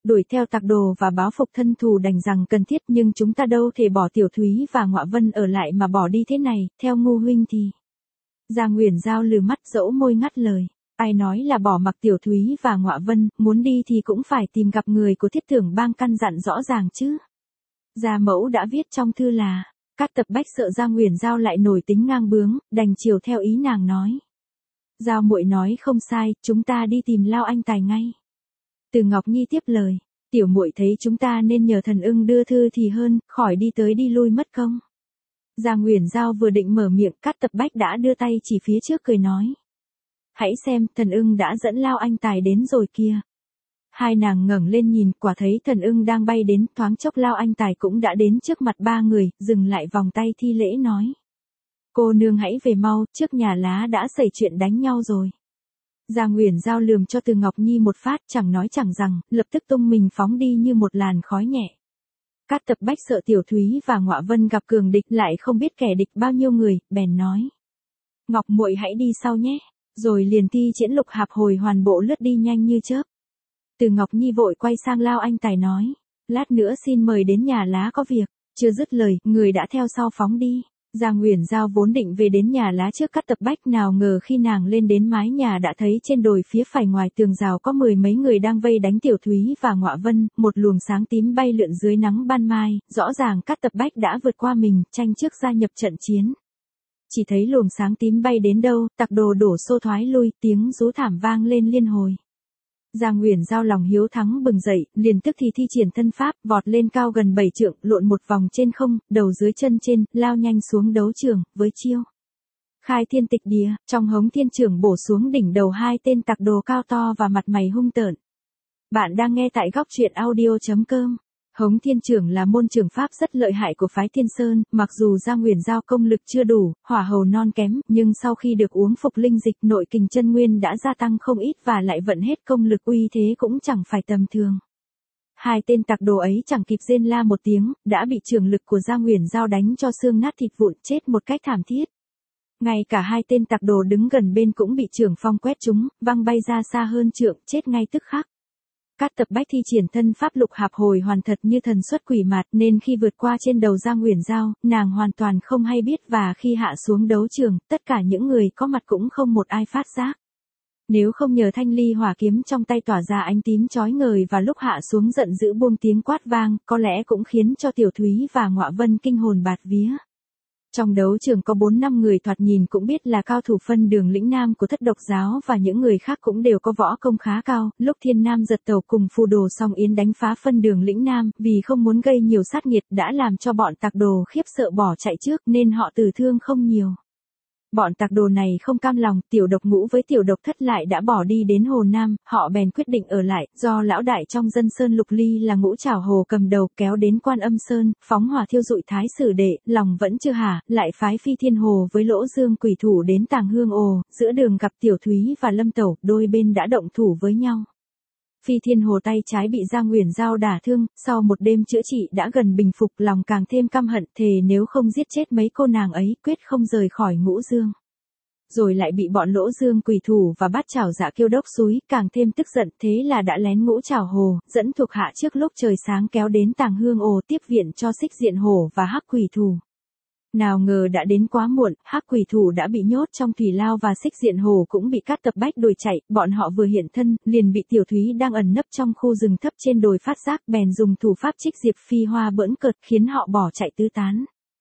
đuổi theo tặc đồ và báo phục thân thù đành rằng cần thiết, nhưng chúng ta đâu thể bỏ Tiểu Thúy và Ngọa Vân ở lại mà bỏ đi thế này, theo ngu huynh thì. Giang Uyển Giao lừ mắt dẫu môi ngắt lời. Ai nói là bỏ mặc Tiểu Thúy và Ngọa Vân, muốn đi thì cũng phải tìm gặp người của Thiết Tưởng Bang căn dặn rõ ràng chứ. Gia mẫu đã viết trong thư là, Cát Tập Bách sợ Giang Uyển Giao lại nổi tính ngang bướng, đành chiều theo ý nàng nói. Giao muội nói không sai, chúng ta đi tìm Lao Anh Tài ngay. Từ Ngọc Nhi tiếp lời, tiểu muội thấy chúng ta nên nhờ Thần Ưng đưa thư thì hơn, khỏi đi tới đi lui mất công. Giang Uyển Giao vừa định mở miệng, Cát Tập Bách đã đưa tay chỉ phía trước cười nói. Hãy xem, Thần Ưng đã dẫn Lao Anh Tài đến rồi kia. Hai nàng ngẩng lên nhìn, quả thấy Thần Ưng đang bay đến, thoáng chốc Lao Anh Tài cũng đã đến trước mặt ba người, dừng lại vòng tay thi lễ nói. Cô nương hãy về mau, trước nhà lá đã xảy chuyện đánh nhau rồi. Giang Uyển Giao lườm cho Từ Ngọc Nhi một phát, chẳng nói chẳng rằng, lập tức tung mình phóng đi như một làn khói nhẹ. Cát Tập Bách sợ Tiểu Thúy và Ngọa Vân gặp cường địch, lại không biết kẻ địch bao nhiêu người, bèn nói. Ngọc muội hãy đi sau nhé. Rồi liền thi triển lục hạp hồi hoàn bộ lướt đi nhanh như chớp. Từ Ngọc Nhi vội quay sang Lao Anh Tài nói. Lát nữa xin mời đến nhà lá có việc. Chưa dứt lời, người đã theo sau phóng đi. Giang Uyển Giao vốn định về đến nhà lá trước Cát Tập Bách, nào ngờ khi nàng lên đến mái nhà đã thấy trên đồi phía phải ngoài tường rào có mười mấy người đang vây đánh Tiểu Thúy và Ngọa Vân, một luồng sáng tím bay lượn dưới nắng ban mai, rõ ràng Cát Tập Bách đã vượt qua mình, tranh trước gia nhập trận chiến. Chỉ thấy luồng sáng tím bay đến đâu, tặc đồ đổ xô thoái lui, tiếng rú thảm vang lên liên hồi. Giang Uyển Giao lòng hiếu thắng bừng dậy, liền tức thì thi triển thân pháp, vọt lên cao gần bảy trượng, lộn một vòng trên không, đầu dưới chân trên, lao nhanh xuống đấu trường, với chiêu. Khai thiên tịch địa, trong hống thiên trưởng bổ xuống đỉnh đầu hai tên tặc đồ cao to và mặt mày hung tợn. Bạn đang nghe tại góc truyện audio chấm com. Hống Thiên Trưởng là môn trường pháp rất lợi hại của phái Thiên Sơn, mặc dù Giang Uyển Giao công lực chưa đủ, hỏa hầu non kém, nhưng sau khi được uống phục linh dịch nội kình chân nguyên đã gia tăng không ít và lại vận hết công lực uy thế cũng chẳng phải tầm thường. Hai tên tặc đồ ấy chẳng kịp rên la một tiếng, đã bị trường lực của Giang Uyển Giao đánh cho xương nát thịt vụn, chết một cách thảm thiết. Ngay cả hai tên tặc đồ đứng gần bên cũng bị trường phong quét trúng, văng bay ra xa hơn trượng, chết ngay tức khắc. Cát Tập Bách thi triển thân pháp lục hạp hồi hoàn thật như thần xuất quỷ mạt, nên khi vượt qua trên đầu Giang Uyển Giao, nàng hoàn toàn không hay biết, và khi hạ xuống đấu trường, tất cả những người có mặt cũng không một ai phát giác. Nếu không nhờ thanh ly hỏa kiếm trong tay tỏa ra ánh tím chói ngời và lúc hạ xuống giận dữ buông tiếng quát vang, có lẽ cũng khiến cho Tiểu Thúy và Ngọa Vân kinh hồn bạt vía. Trong đấu trường có bốn năm người thoạt nhìn cũng biết là cao thủ phân đường lĩnh nam của Thất Độc Giáo, và những người khác cũng đều có võ công khá cao. Lúc Thiên Nam giật tàu cùng phù đồ song yến đánh phá phân đường lĩnh nam, vì không muốn gây nhiều sát nghiệt đã làm cho bọn tặc đồ khiếp sợ bỏ chạy trước, nên họ tử thương không nhiều. Bọn tặc đồ này không cam lòng, Tiểu Độc Ngũ với Tiểu Độc Thất lại đã bỏ đi đến Hồ Nam, họ bèn quyết định ở lại, do lão đại trong dân sơn Lục Ly là Ngũ Trảo Hồ cầm đầu, kéo đến Quan Âm Sơn, phóng hỏa thiêu dụi Thái Sử Đệ, lòng vẫn chưa hả, lại phái Phi Thiên Hồ với Lỗ Dương Quỷ Thủ đến Tàng Hương Ồ, giữa đường gặp Tiểu Thúy và Lâm Tẩu, đôi bên đã động thủ với nhau. Phi Thiên Hồ tay trái bị Giang Uyển Giao đả thương, sau một đêm chữa trị đã gần bình phục, lòng càng thêm căm hận, thề nếu không giết chết mấy cô nàng ấy, quyết không rời khỏi Ngũ Dương. Rồi lại bị bọn Lỗ Dương Quỷ Thủ và Bát Chảo Dạ Kiêu đốc xúi, càng thêm tức giận, thế là đã lén Ngũ Trảo Hồ, dẫn thuộc hạ trước lúc trời sáng kéo đến Tàng Hương Ồ tiếp viện cho Xích Diện Hổ và Hắc Quỷ Thủ. Nào ngờ đã đến quá muộn, Hắc Quỷ Thủ đã bị nhốt trong thủy lao và Xích Diện Hổ cũng bị Cát Tập Bách đuổi chạy, bọn họ vừa hiện thân, liền bị Tiểu Thúy đang ẩn nấp trong khu rừng thấp trên đồi phát giác, bèn dùng thủ pháp Trích Diệp Phi Hoa bỡn cợt khiến họ bỏ chạy tứ tán.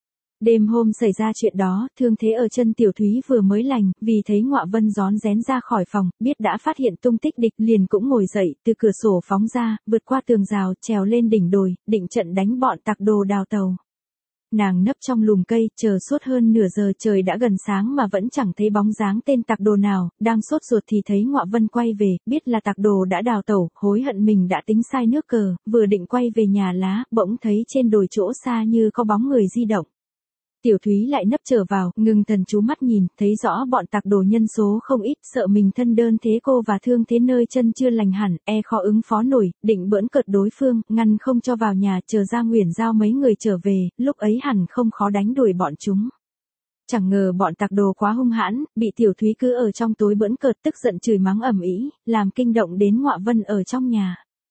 Đêm hôm xảy ra chuyện đó, thương thế ở chân Tiểu Thúy vừa mới lành, vì thấy Ngọa Vân rón rén ra khỏi phòng, biết đã phát hiện tung tích địch, liền cũng ngồi dậy, từ cửa sổ phóng ra, vượt qua tường rào, trèo lên đỉnh đồi, định trận đánh bọn tặc đồ đào tàu. Nàng nấp trong lùm cây, chờ suốt hơn nửa giờ, trời đã gần sáng mà vẫn chẳng thấy bóng dáng tên tặc đồ nào, đang sốt ruột thì thấy Ngọa Vân quay về, biết là tặc đồ đã đào tẩu, hối hận mình đã tính sai nước cờ, vừa định quay về nhà lá, bỗng thấy trên đồi chỗ xa như có bóng người di động. Tiểu Thúy lại nấp trở vào, ngừng thần chú mắt nhìn, thấy rõ bọn tặc đồ nhân số không ít, sợ mình thân đơn thế cô và thương thế nơi chân chưa lành hẳn, e khó ứng phó nổi, định bỡn cợt đối phương, ngăn không cho vào nhà, chờ Giang Uyển Giao mấy người trở về, lúc ấy hẳn không khó đánh đuổi bọn chúng. Chẳng ngờ bọn tặc đồ quá hung hãn, bị Tiểu Thúy cứ ở trong tối bỡn cợt tức giận chửi mắng ầm ĩ, làm kinh động đến Ngọa Vân ở trong nhà.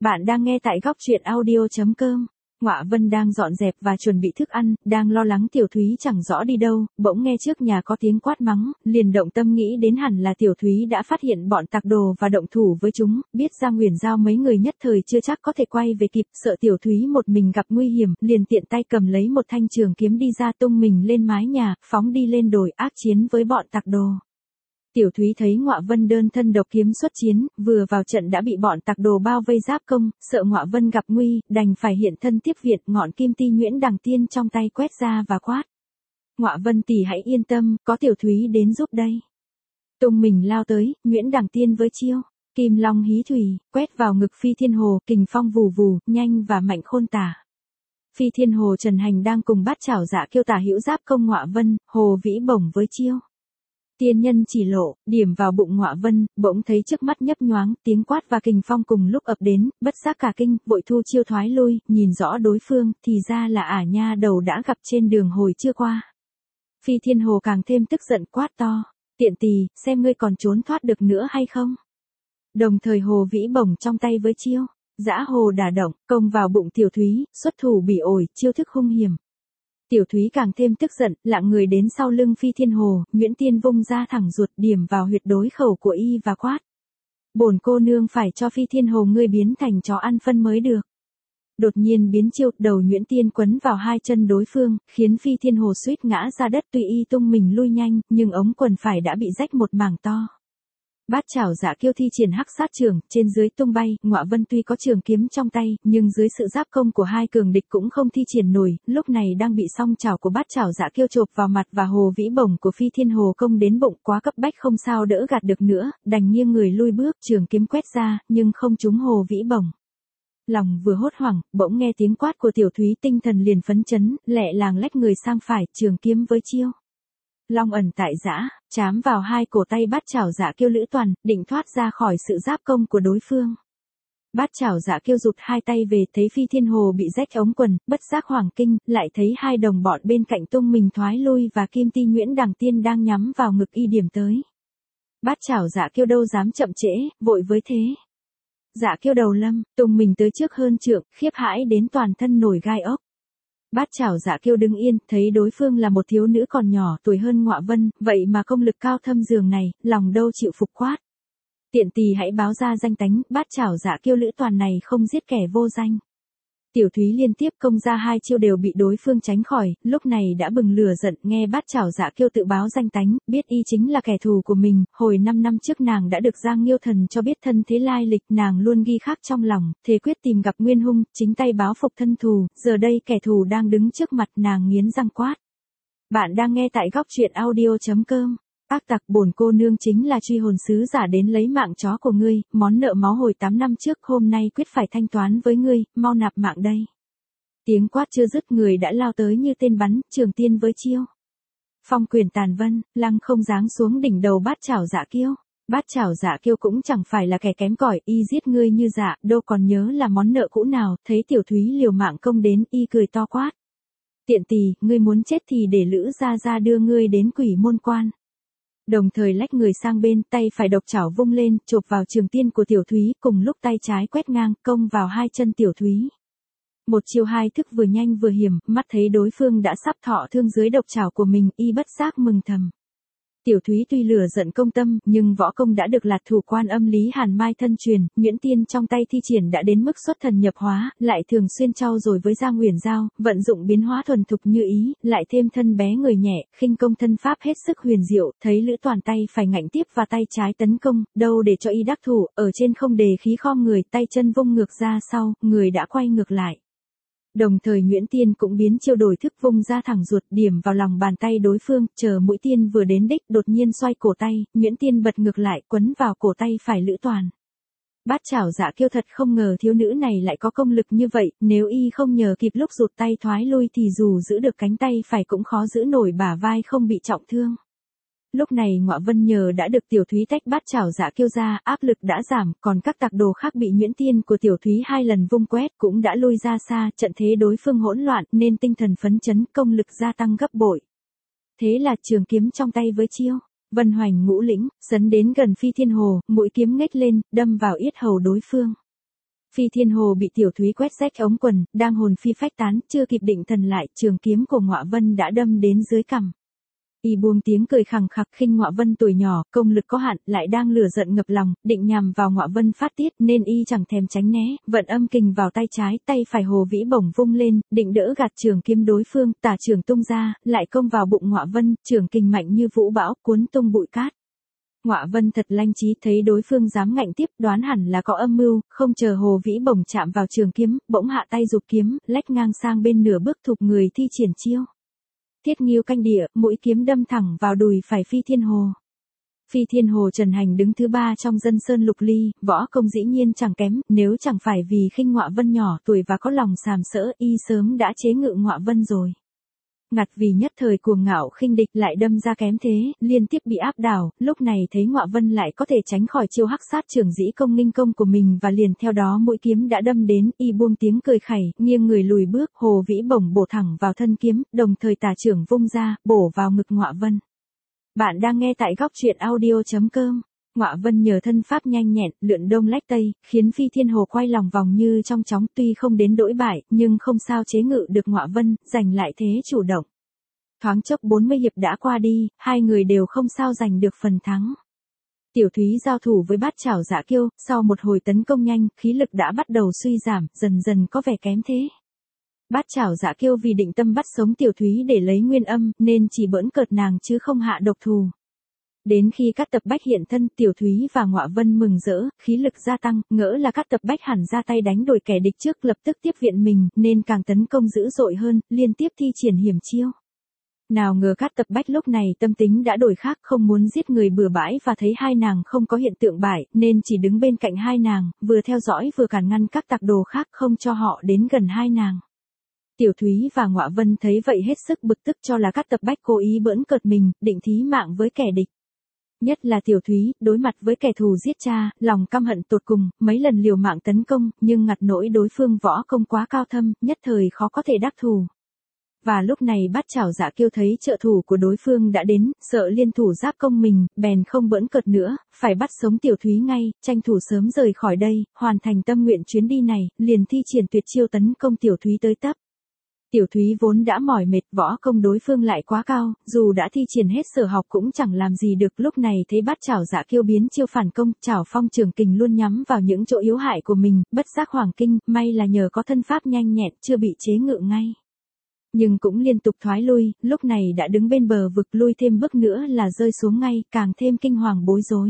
Bạn đang nghe tại góc truyện audio chấm com. Ngọa Vân đang dọn dẹp và chuẩn bị thức ăn, đang lo lắng Tiểu Thúy chẳng rõ đi đâu, bỗng nghe trước nhà có tiếng quát mắng, liền động tâm nghĩ đến hẳn là Tiểu Thúy đã phát hiện bọn tặc đồ và động thủ với chúng, biết ra Nguyền Giao mấy người nhất thời chưa chắc có thể quay về kịp, sợ Tiểu Thúy một mình gặp nguy hiểm, liền tiện tay cầm lấy một thanh trường kiếm đi ra tung mình lên mái nhà, phóng đi lên đồi ác chiến với bọn tặc đồ. Tiểu Thúy thấy Ngọa Vân đơn thân độc kiếm xuất chiến, vừa vào trận đã bị bọn tặc đồ bao vây giáp công, sợ Ngọa Vân gặp nguy, đành phải hiện thân tiếp viện, ngọn kim ti nhuyễn đằng tiên trong tay quét ra và quát. Ngọa Vân tỷ hãy yên tâm, có Tiểu Thúy đến giúp đây. Tung mình lao tới, nhuyễn đằng tiên với chiêu, kim long hí thủy, quét vào ngực Phi Thiên Hồ, kình phong vù vù, nhanh và mạnh khôn tả. Phi Thiên Hồ Trần Hành đang cùng Bát Chảo Dạ Kiêu tả hữu giáp công Ngọa Vân, Hồ Vĩ bổng với chiêu. Tiên nhân chỉ lộ, điểm vào bụng Ngọa Vân, bỗng thấy trước mắt nhấp nhoáng, tiếng quát và kình phong cùng lúc ập đến, bất giác cả kinh, vội thu chiêu thoái lui, nhìn rõ đối phương, thì ra là ả nha đầu đã gặp trên đường hồi chưa qua. Phi Thiên Hồ càng thêm tức giận quát to, tiện tỳ, xem ngươi còn trốn thoát được nữa hay không. Đồng thời Hồ Vĩ bổng trong tay với chiêu, dã hồ đả động, công vào bụng Tiểu Thúy, xuất thủ bỉ ổi, chiêu thức hung hiểm. Tiểu Thúy càng thêm tức giận, lạng người đến sau lưng Phi Thiên Hồ, nhuyễn tiên vung ra thẳng ruột điểm vào huyệt đối khẩu của y và quát. Bổn cô nương phải cho Phi Thiên Hồ ngươi biến thành chó ăn phân mới được. Đột nhiên biến chiêu, đầu nhuyễn tiên quấn vào hai chân đối phương, khiến Phi Thiên Hồ suýt ngã ra đất, tuy y tung mình lui nhanh, nhưng ống quần phải đã bị rách một mảng to. Bát Chảo Dạ Kiêu thi triển hắc sát trường, trên dưới tung bay, Ngọa Vân tuy có trường kiếm trong tay, nhưng dưới sự giáp công của hai cường địch cũng không thi triển nổi, lúc này đang bị song chảo của Bát Chảo Dạ Kiêu chộp vào mặt và Hồ Vĩ bổng của Phi Thiên Hồ công đến bụng, quá cấp bách không sao đỡ gạt được nữa, đành nghiêng người lui bước, trường kiếm quét ra, nhưng không trúng Hồ Vĩ bổng. Lòng vừa hốt hoảng, bỗng nghe tiếng quát của Tiểu Thúy, tinh thần liền phấn chấn, lẹ làng lách người sang phải, trường kiếm với chiêu. Long ẩn tại giã, chám vào hai cổ tay Bát Chảo Dạ Kiêu lữ toàn, định thoát ra khỏi sự giáp công của đối phương. Bát Chảo Dạ Kiêu rụt hai tay về, thấy Phi Thiên Hồ bị rách ống quần, bất giác hoảng kinh, lại thấy hai đồng bọn bên cạnh tung mình thoái lui và kim ti nhuyễn đằng tiên đang nhắm vào ngực y điểm tới. Bát Chảo Dạ Kiêu đâu dám chậm trễ, vội với thế. Dạ Kiêu đầu lâm, tung mình tới trước hơn trượng, khiếp hãi đến toàn thân nổi gai ốc. Bát Chảo Dạ Kiêu đứng yên, thấy đối phương là một thiếu nữ còn nhỏ tuổi hơn Ngọa Vân, vậy mà công lực cao thâm dường này, lòng đâu chịu phục quát. Tiện tỳ hãy báo ra danh tánh, Bát Chảo Dạ Kiêu lữ toàn này không giết kẻ vô danh. Tiểu Thúy liên tiếp công ra hai chiêu đều bị đối phương tránh khỏi, lúc này đã bừng lửa giận, nghe Bát Chảo Dạ Kiêu tự báo danh tánh, biết y chính là kẻ thù của mình, hồi năm năm trước nàng đã được Giang Nghiêu Thần cho biết thân thế lai lịch, nàng luôn ghi khắc trong lòng, thề quyết tìm gặp Nguyên Hung, chính tay báo phục thân thù, giờ đây kẻ thù đang đứng trước mặt, nàng nghiến răng quát. Bạn đang nghe tại góc truyện audio chấm com. Ác tặc, bổn cô nương chính là truy hồn sứ giả đến lấy mạng chó của ngươi, món nợ máu hồi tám năm trước hôm nay quyết phải thanh toán với ngươi, mau nạp mạng đây. Tiếng quát chưa dứt, người đã lao tới như tên bắn, trường tiên với chiêu. Phong quyền tàn vân, lăng không giáng xuống đỉnh đầu Bát Chảo Dạ Kiêu. Bát Chảo Dạ Kiêu cũng chẳng phải là kẻ kém cỏi, y giết ngươi như dạ, đâu còn nhớ là món nợ cũ nào, thấy Tiểu Thúy liều mạng công đến, y cười to quát. Tiện tỳ, ngươi muốn chết thì để Lữ gia gia đưa ngươi đến Quỷ Môn Quan. Đồng thời lách người sang bên, tay phải độc chảo vung lên, chộp vào trường tiên của Tiểu Thúy, cùng lúc tay trái quét ngang, công vào hai chân Tiểu Thúy. Một chiêu hai thức vừa nhanh vừa hiểm, mắt thấy đối phương đã sắp thọ thương dưới độc chảo của mình, y bất giác mừng thầm. Tiểu Thúy tuy lửa giận công tâm, nhưng võ công đã được Lạt Thủ Quan Âm Lý Hàn Mai thân truyền, nhuyễn tiên trong tay thi triển đã đến mức xuất thần nhập hóa, lại thường xuyên trau dồi với Gia Nguyền Giao, vận dụng biến hóa thuần thục như ý, lại thêm thân bé người nhẹ, khinh công thân pháp hết sức huyền diệu, thấy Lữ Toàn tay phải ngạnh tiếp và tay trái tấn công, đâu để cho y đắc thủ, ở trên không đề khí khom người, tay chân vung ngược ra sau, người đã quay ngược lại. Đồng thời nhuyễn tiên cũng biến chiêu đổi thức vung ra thẳng ruột điểm vào lòng bàn tay đối phương, chờ mũi tiên vừa đến đích đột nhiên xoay cổ tay, nhuyễn tiên bật ngược lại quấn vào cổ tay phải Lữ Toàn. Bát Chảo Dạ Kiêu thật không ngờ thiếu nữ này lại có công lực như vậy, nếu y không nhờ kịp lúc rụt tay thoái lui thì dù giữ được cánh tay phải cũng khó giữ nổi bả vai không bị trọng thương. Lúc này Ngọa Vân nhờ đã được Tiểu Thúy tách Bát Chảo Dạ Kiêu ra, áp lực đã giảm, còn các tặc đồ khác bị nhuyễn tiên của Tiểu Thúy hai lần vung quét cũng đã lui ra xa, trận thế đối phương hỗn loạn nên tinh thần phấn chấn, công lực gia tăng gấp bội. Thế là trường kiếm trong tay với chiêu Vân Hoành Ngũ Lĩnh, sấn đến gần Phi Thiên Hồ, mũi kiếm ngách lên, đâm vào yết hầu đối phương. Phi Thiên Hồ bị Tiểu Thúy quét rách ống quần, đang hồn phi phách tán, chưa kịp định thần lại, trường kiếm của Ngọa Vân đã đâm đến dưới cằm. Y buông tiếng cười khằng khặc, khinh Ngọa Vân tuổi nhỏ, công lực có hạn, lại đang lửa giận ngập lòng, định nhằm vào Ngọa Vân phát tiết, nên y chẳng thèm tránh né, vận âm kình vào tay trái, tay phải Hồ Vĩ bổng vung lên, định đỡ gạt trường kiếm đối phương, tả trường tung ra, lại công vào bụng Ngọa Vân, trường kình mạnh như vũ bão, cuốn tung bụi cát. Ngọa Vân thật lanh trí, thấy đối phương dám ngạnh tiếp, đoán hẳn là có âm mưu, không chờ Hồ Vĩ bổng chạm vào trường kiếm, bỗng hạ tay giục kiếm, lách ngang sang bên nửa bước thụp người thi triển chiêu Thiết Nghiêu canh địa, mũi kiếm đâm thẳng vào đùi phải Phi Thiên Hồ. Phi Thiên Hồ Trần Hành đứng thứ ba trong dân sơn lục ly, võ công dĩ nhiên chẳng kém, nếu chẳng phải vì khinh Ngọa Vân nhỏ tuổi và có lòng sàm sỡ, y sớm đã chế ngự Ngọa Vân rồi. Ngặt vì nhất thời cuồng ngạo khinh địch lại đâm ra kém thế, liên tiếp bị áp đảo, lúc này thấy Ngọa Vân lại có thể tránh khỏi chiêu hắc sát trưởng dĩ công nghinh công của mình và liền theo đó mũi kiếm đã đâm đến, y buông tiếng cười khẩy, nghiêng người lùi bước, Hồ Vĩ bổng bổ thẳng vào thân kiếm, đồng thời tả trưởng vung ra, bổ vào ngực Ngọa Vân. Bạn đang nghe tại góc truyện audio chấm com. Ngọa Vân nhờ thân pháp nhanh nhẹn, lượn đông lách tây, khiến Phi Thiên Hồ quay lòng vòng như trong chóng, tuy không đến đỗi bại, nhưng không sao chế ngự được Ngọa Vân, giành lại thế chủ động. Thoáng chốc bốn mươi hiệp đã qua đi, hai người đều không sao giành được phần thắng. Tiểu Thúy giao thủ với Bát Chảo Dạ Kiêu, sau một hồi tấn công nhanh, khí lực đã bắt đầu suy giảm, dần dần có vẻ kém thế. Bát Chảo Dạ Kiêu vì định tâm bắt sống Tiểu Thúy để lấy nguyên âm, nên chỉ bỡn cợt nàng chứ không hạ độc thù. Đến khi Cát Tập Bách hiện thân, Tiểu Thúy và Ngọa Vân mừng rỡ, khí lực gia tăng, ngỡ là Cát Tập Bách hẳn ra tay đánh đổi kẻ địch trước lập tức tiếp viện mình, nên càng tấn công dữ dội hơn, liên tiếp thi triển hiểm chiêu. Nào ngờ Cát Tập Bách lúc này tâm tính đã đổi khác, không muốn giết người bừa bãi và thấy hai nàng không có hiện tượng bại, nên chỉ đứng bên cạnh hai nàng, vừa theo dõi vừa cản ngăn các tặc đồ khác không cho họ đến gần hai nàng. Tiểu Thúy và Ngọa Vân thấy vậy hết sức bực tức, cho là Cát Tập Bách cố ý bỡn cợt mình, định thí mạng với kẻ địch. Nhất là Tiểu Thúy, đối mặt với kẻ thù giết cha, lòng căm hận tột cùng, mấy lần liều mạng tấn công, nhưng ngặt nỗi đối phương võ công quá cao thâm, nhất thời khó có thể đắc thủ. Và lúc này Bát Chảo Dạ Kiêu thấy trợ thủ của đối phương đã đến, sợ liên thủ giáp công mình, bèn không bỡn cợt nữa, phải bắt sống Tiểu Thúy ngay, tranh thủ sớm rời khỏi đây, hoàn thành tâm nguyện chuyến đi này, liền thi triển tuyệt chiêu tấn công Tiểu Thúy tới tấp. Tiểu Thúy vốn đã mỏi mệt, võ công đối phương lại quá cao, dù đã thi triển hết sở học cũng chẳng làm gì được, lúc này thấy Bát Chảo Dạ Kiêu biến chiêu phản công, chảo phong trường kình luôn nhắm vào những chỗ yếu hại của mình, bất giác hoảng kinh, may là nhờ có thân pháp nhanh nhẹn, chưa bị chế ngự ngay. Nhưng cũng liên tục thoái lui, lúc này đã đứng bên bờ vực, lui thêm bước nữa là rơi xuống ngay, càng thêm kinh hoàng bối rối.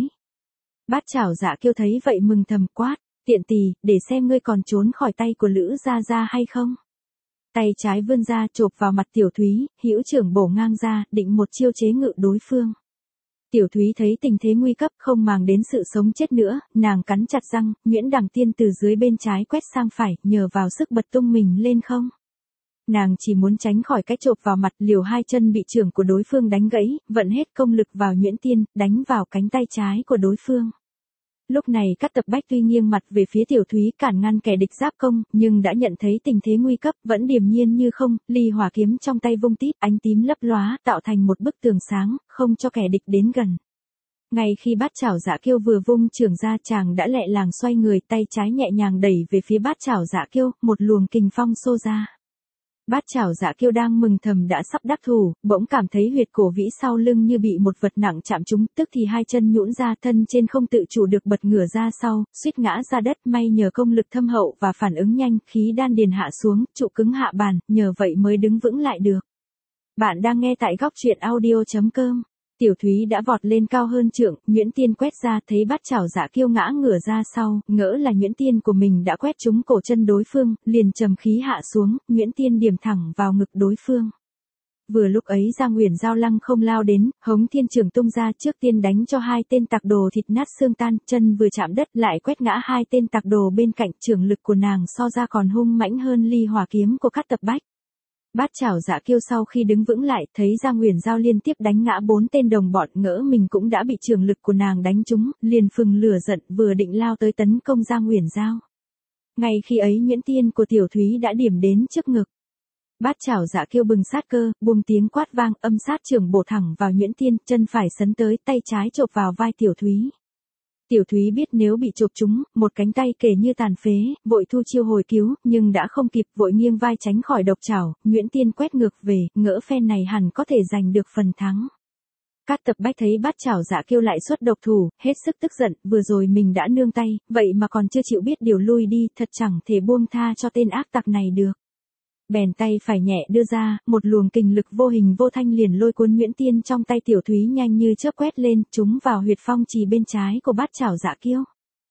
Bát Chảo Dạ Kiêu thấy vậy mừng thầm quát, tiện tỳ, để xem ngươi còn trốn khỏi tay của Lữ Gia Gia hay không. Tay trái vươn ra chộp vào mặt Tiểu Thúy, hữu trưởng bổ ngang ra, định một chiêu chế ngự đối phương. Tiểu Thúy thấy tình thế nguy cấp, không màng đến sự sống chết nữa, nàng cắn chặt răng, Nguyễn Đằng Tiên từ dưới bên trái quét sang phải, nhờ vào sức bật tung mình lên không. Nàng chỉ muốn tránh khỏi cái chộp vào mặt, liều hai chân bị trưởng của đối phương đánh gãy, vận hết công lực vào nhuyễn tiên, đánh vào cánh tay trái của đối phương. Lúc này Cát Tập Bách tuy nghiêng mặt về phía Tiểu Thúy cản ngăn kẻ địch giáp công, nhưng đã nhận thấy tình thế nguy cấp, vẫn điềm nhiên như không, ly hỏa kiếm trong tay vung tít, ánh tím lấp lóa, tạo thành một bức tường sáng, không cho kẻ địch đến gần. Ngay khi Bát Chảo Dạ Kiêu vừa vung trường ra, chàng đã lẹ làng xoay người, tay trái nhẹ nhàng đẩy về phía Bát Chảo Dạ Kiêu, một luồng kình phong xô ra. Bát Chảo Dạ Kiêu đang mừng thầm đã sắp đắc thủ, bỗng cảm thấy huyệt cổ vĩ sau lưng như bị một vật nặng chạm trúng, tức thì hai chân nhũn ra, thân trên không tự chủ được bật ngửa ra sau, suýt ngã ra đất, may nhờ công lực thâm hậu và phản ứng nhanh, khí đan điền hạ xuống, trụ cứng hạ bàn, nhờ vậy mới đứng vững lại được. Bạn đang nghe tại góc truyện audio chấm com. Tiểu Thúy đã vọt lên cao hơn trượng, nhuyễn tiên quét ra, thấy Bát Chảo Dạ Kiêu ngã ngửa ra sau, ngỡ là nhuyễn tiên của mình đã quét trúng cổ chân đối phương, liền trầm khí hạ xuống, nhuyễn tiên điểm thẳng vào ngực đối phương. Vừa lúc ấy Giang Uyển Giao lăng không lao đến, hống thiên trường tung ra, trước tiên đánh cho hai tên tặc đồ thịt nát xương tan, chân vừa chạm đất lại quét ngã hai tên tặc đồ bên cạnh, trường lực của nàng so ra còn hung mãnh hơn ly hỏa kiếm của Cát Tập Bách. Bát Chảo Dạ Kiêu sau khi đứng vững lại, thấy Giang Uyển Giao liên tiếp đánh ngã bốn tên đồng bọn, ngỡ mình cũng đã bị trường lực của nàng đánh trúng, liền phừng lửa giận, vừa định lao tới tấn công Giang Uyển Giao. Ngay khi ấy nhuyễn tiên của Tiểu Thúy đã điểm đến trước ngực. Bát Chảo Dạ Kiêu bừng sát cơ, buông tiếng quát vang, âm sát trường bổ thẳng vào nhuyễn tiên, chân phải sấn tới, tay trái chộp vào vai Tiểu Thúy. Tiểu Thúy biết nếu bị chộp trúng, một cánh tay kể như tàn phế, vội thu chiêu hồi cứu, nhưng đã không kịp, vội nghiêng vai tránh khỏi độc chảo, Nguyễn Tiên quét ngược về, ngỡ phen này hẳn có thể giành được phần thắng. Cát Tập Bách thấy Bát Chảo Dạ Kiêu lại xuất độc thủ, hết sức tức giận, vừa rồi mình đã nương tay, vậy mà còn chưa chịu biết điều lui đi, thật chẳng thể buông tha cho tên ác tặc này được. Bèn tay phải nhẹ đưa ra, một luồng kình lực vô hình vô thanh liền lôi cuốn Nguyễn Tiên trong tay Tiểu Thúy nhanh như chớp quét lên, trúng vào huyệt phong trì bên trái của Bát Chảo Dạ Kiêu.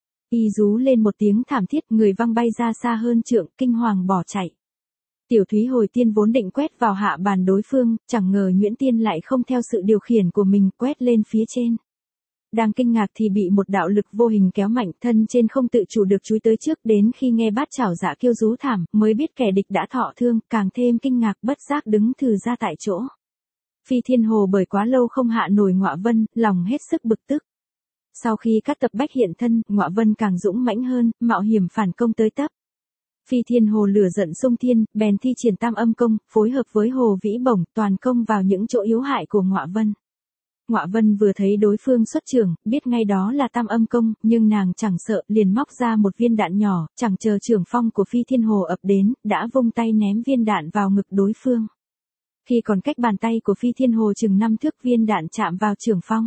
Y rú lên một tiếng thảm thiết, người văng bay ra xa hơn trượng, kinh hoàng bỏ chạy. Tiểu Thúy hồi tiên vốn định quét vào hạ bàn đối phương, chẳng ngờ Nguyễn Tiên lại không theo sự điều khiển của mình, quét lên phía trên. Đang kinh ngạc thì bị một đạo lực vô hình kéo mạnh, thân trên không tự chủ được chúi tới trước, đến khi nghe Bát Chảo Dạ Kiêu rú thảm, mới biết kẻ địch đã thọ thương, càng thêm kinh ngạc, bất giác đứng thừ ra tại chỗ. Phi Thiên Hồ bởi quá lâu không hạ nổi Ngọa Vân, lòng hết sức bực tức. Sau khi Cát Tập Bách hiện thân, Ngọa Vân càng dũng mãnh hơn, mạo hiểm phản công tới tấp. Phi Thiên Hồ lửa giận xung thiên, bèn thi triển Tam Âm Công, phối hợp với Hồ Vĩ Bổng, toàn công vào những chỗ yếu hại của Ngọa Vân. Ngọa Vân vừa thấy đối phương xuất trường, biết ngay đó là Tam Âm Công, nhưng nàng chẳng sợ, liền móc ra một viên đạn nhỏ, chẳng chờ trưởng phong của Phi Thiên Hồ ập đến, đã vung tay ném viên đạn vào ngực đối phương. Khi còn cách bàn tay của Phi Thiên Hồ chừng năm thước, viên đạn chạm vào trưởng phong.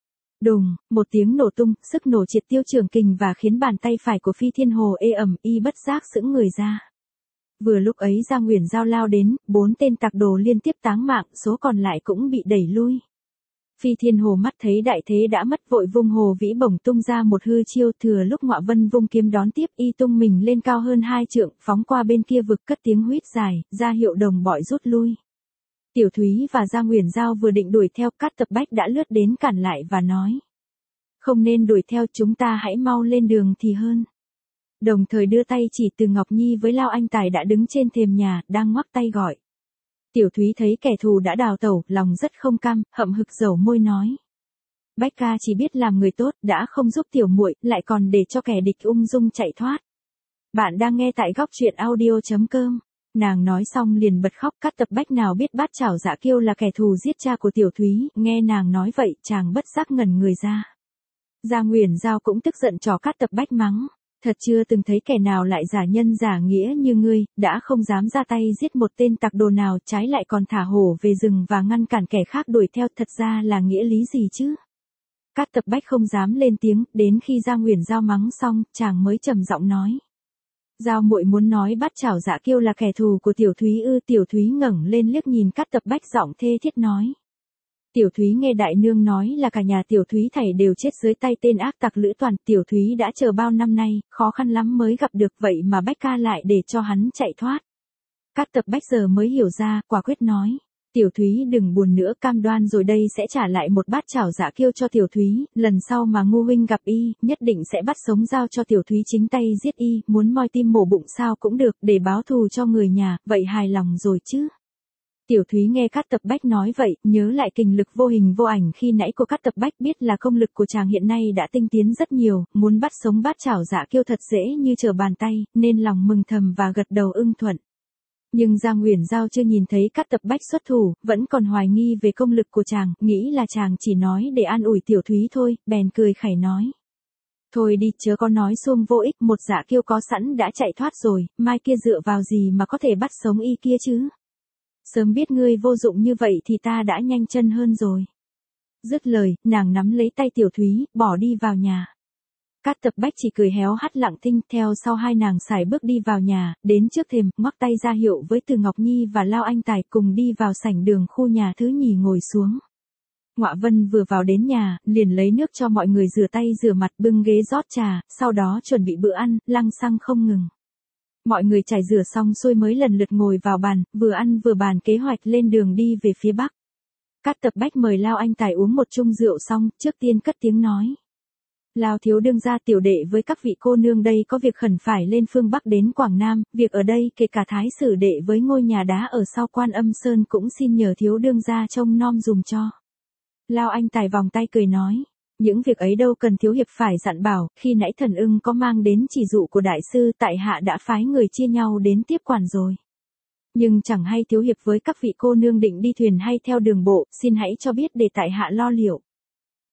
Đùng, một tiếng nổ tung, sức nổ triệt tiêu trường kình và khiến bàn tay phải của Phi Thiên Hồ ê ẩm, y bất giác sững người ra. Vừa lúc ấy Gia Nguyễn Giao lao đến, bốn tên tặc đồ liên tiếp táng mạng, số còn lại cũng bị đẩy lui. Phi Thiên Hồ mắt thấy đại thế đã mất, vội vung Hồ Vĩ Bổng tung ra một hư chiêu, thừa lúc Ngọa Vân vung kiếm đón tiếp, y tung mình lên cao hơn hai trượng, phóng qua bên kia vực, cất tiếng huýt dài, ra hiệu đồng bọn rút lui. Tiểu Thúy và Gia Nguyễn Giao vừa định đuổi theo, Cát Tập Bách đã lướt đến cản lại và nói: không nên đuổi theo, chúng ta hãy mau lên đường thì hơn. Đồng thời đưa tay chỉ Từ Ngọc Nhi với Lao Anh Tài đã đứng trên thềm nhà, đang ngoắc tay gọi. Tiểu Thúy thấy kẻ thù đã đào tẩu, lòng rất không cam, hậm hực dẩu môi nói: Bách ca chỉ biết làm người tốt, đã không giúp tiểu muội, lại còn để cho kẻ địch ung dung chạy thoát. Bạn đang nghe tại góc truyện audio chấm com. Nàng nói xong liền bật khóc. Cát Tập Bách nào biết Bát Chảo Dạ Kiêu là kẻ thù giết cha của Tiểu Thúy, nghe nàng nói vậy, chàng bất giác ngẩn người ra. Gia Nguyễn Giao cũng tức giận trò Cát Tập Bách mắng: thật chưa từng thấy kẻ nào lại giả nhân giả nghĩa như ngươi, đã không dám ra tay giết một tên tặc đồ nào, trái lại còn thả hổ về rừng và ngăn cản kẻ khác đuổi theo, thật ra là nghĩa lý gì chứ? Cát Tập Bách không dám lên tiếng, đến khi Gia Nguyễn Giao mắng xong, chàng mới trầm giọng nói: Giao muội muốn nói Bát Chảo Dạ Kiêu là kẻ thù của Tiểu Thúy ư? Tiểu Thúy ngẩng lên liếc nhìn Cát Tập Bách, giọng thê thiết nói. Tiểu Thúy nghe đại nương nói là cả nhà Tiểu Thúy thảy đều chết dưới tay tên ác tặc Lữ Toàn, Tiểu Thúy đã chờ bao năm nay, khó khăn lắm mới gặp được, vậy mà Bách ca lại để cho hắn chạy thoát. Cát Tập Bách giờ mới hiểu ra, quả quyết nói: Tiểu Thúy đừng buồn nữa, cam đoan rồi đây sẽ trả lại một Bát Chảo Dạ Kiêu cho Tiểu Thúy, lần sau mà ngu huynh gặp y, nhất định sẽ bắt sống giao cho Tiểu Thúy chính tay giết y, muốn moi tim mổ bụng sao cũng được, để báo thù cho người nhà, vậy hài lòng rồi chứ? Tiểu Thúy nghe Cát Tập Bách nói vậy, nhớ lại kình lực vô hình vô ảnh khi nãy của Cát Tập Bách, biết là công lực của chàng hiện nay đã tinh tiến rất nhiều, muốn bắt sống Bát Chảo Dạ Kiêu thật dễ như trở bàn tay, nên lòng mừng thầm và gật đầu ưng thuận. Nhưng Gia Nguyễn Giao chưa nhìn thấy Cát Tập Bách xuất thủ, vẫn còn hoài nghi về công lực của chàng, nghĩ là chàng chỉ nói để an ủi Tiểu Thúy thôi, bèn cười khẩy nói: thôi đi, chớ có nói xuông vô ích, một Dạ Kiêu có sẵn đã chạy thoát rồi, mai kia dựa vào gì mà có thể bắt sống y kia chứ? Sớm biết ngươi vô dụng như vậy thì ta đã nhanh chân hơn rồi. Dứt lời, nàng nắm lấy tay Tiểu Thúy, bỏ đi vào nhà. Cát Tập Bách chỉ cười héo hắt lặng thinh, theo sau hai nàng sải bước đi vào nhà, đến trước thềm, ngoắc tay ra hiệu với Từ Ngọc Nhi và Lao Anh Tài cùng đi vào sảnh đường khu nhà thứ nhì ngồi xuống. Ngọa Vân vừa vào đến nhà, liền lấy nước cho mọi người rửa tay rửa mặt, bưng ghế rót trà, sau đó chuẩn bị bữa ăn, lăng xăng không ngừng. Mọi người chải rửa xong xuôi mới lần lượt ngồi vào bàn, vừa ăn vừa bàn kế hoạch lên đường đi về phía Bắc. Cát Tập Bách mời Lao Anh Tài uống một chung rượu xong, trước tiên cất tiếng nói: Lao thiếu đương gia, tiểu đệ với các vị cô nương đây có việc khẩn phải lên phương Bắc đến Quảng Nam, việc ở đây kể cả thái sử đệ với ngôi nhà đá ở sau Quan Âm Sơn cũng xin nhờ thiếu đương gia trông nom dùm cho. Lao Anh Tài vòng tay cười nói: những việc ấy đâu cần thiếu hiệp phải dặn bảo, khi nãy thần ưng có mang đến chỉ dụ của đại sư, tại hạ đã phái người chia nhau đến tiếp quản rồi. Nhưng chẳng hay thiếu hiệp với các vị cô nương định đi thuyền hay theo đường bộ, xin hãy cho biết để tại hạ lo liệu.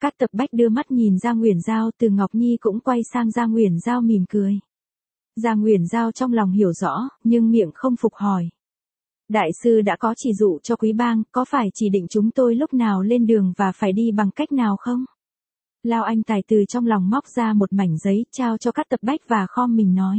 Cát Tập Bách đưa mắt nhìn Giang Uyển Giao, Từ Ngọc Nhi cũng quay sang Giang Uyển Giao mỉm cười. Giang Uyển Giao trong lòng hiểu rõ, nhưng miệng không phục hỏi. Đại sư đã có chỉ dụ cho Quý Bang, có phải chỉ định chúng tôi lúc nào lên đường và phải đi bằng cách nào không? Lao Anh Tài từ trong lòng móc ra một mảnh giấy, trao cho Cát Tập Bách và khom mình nói.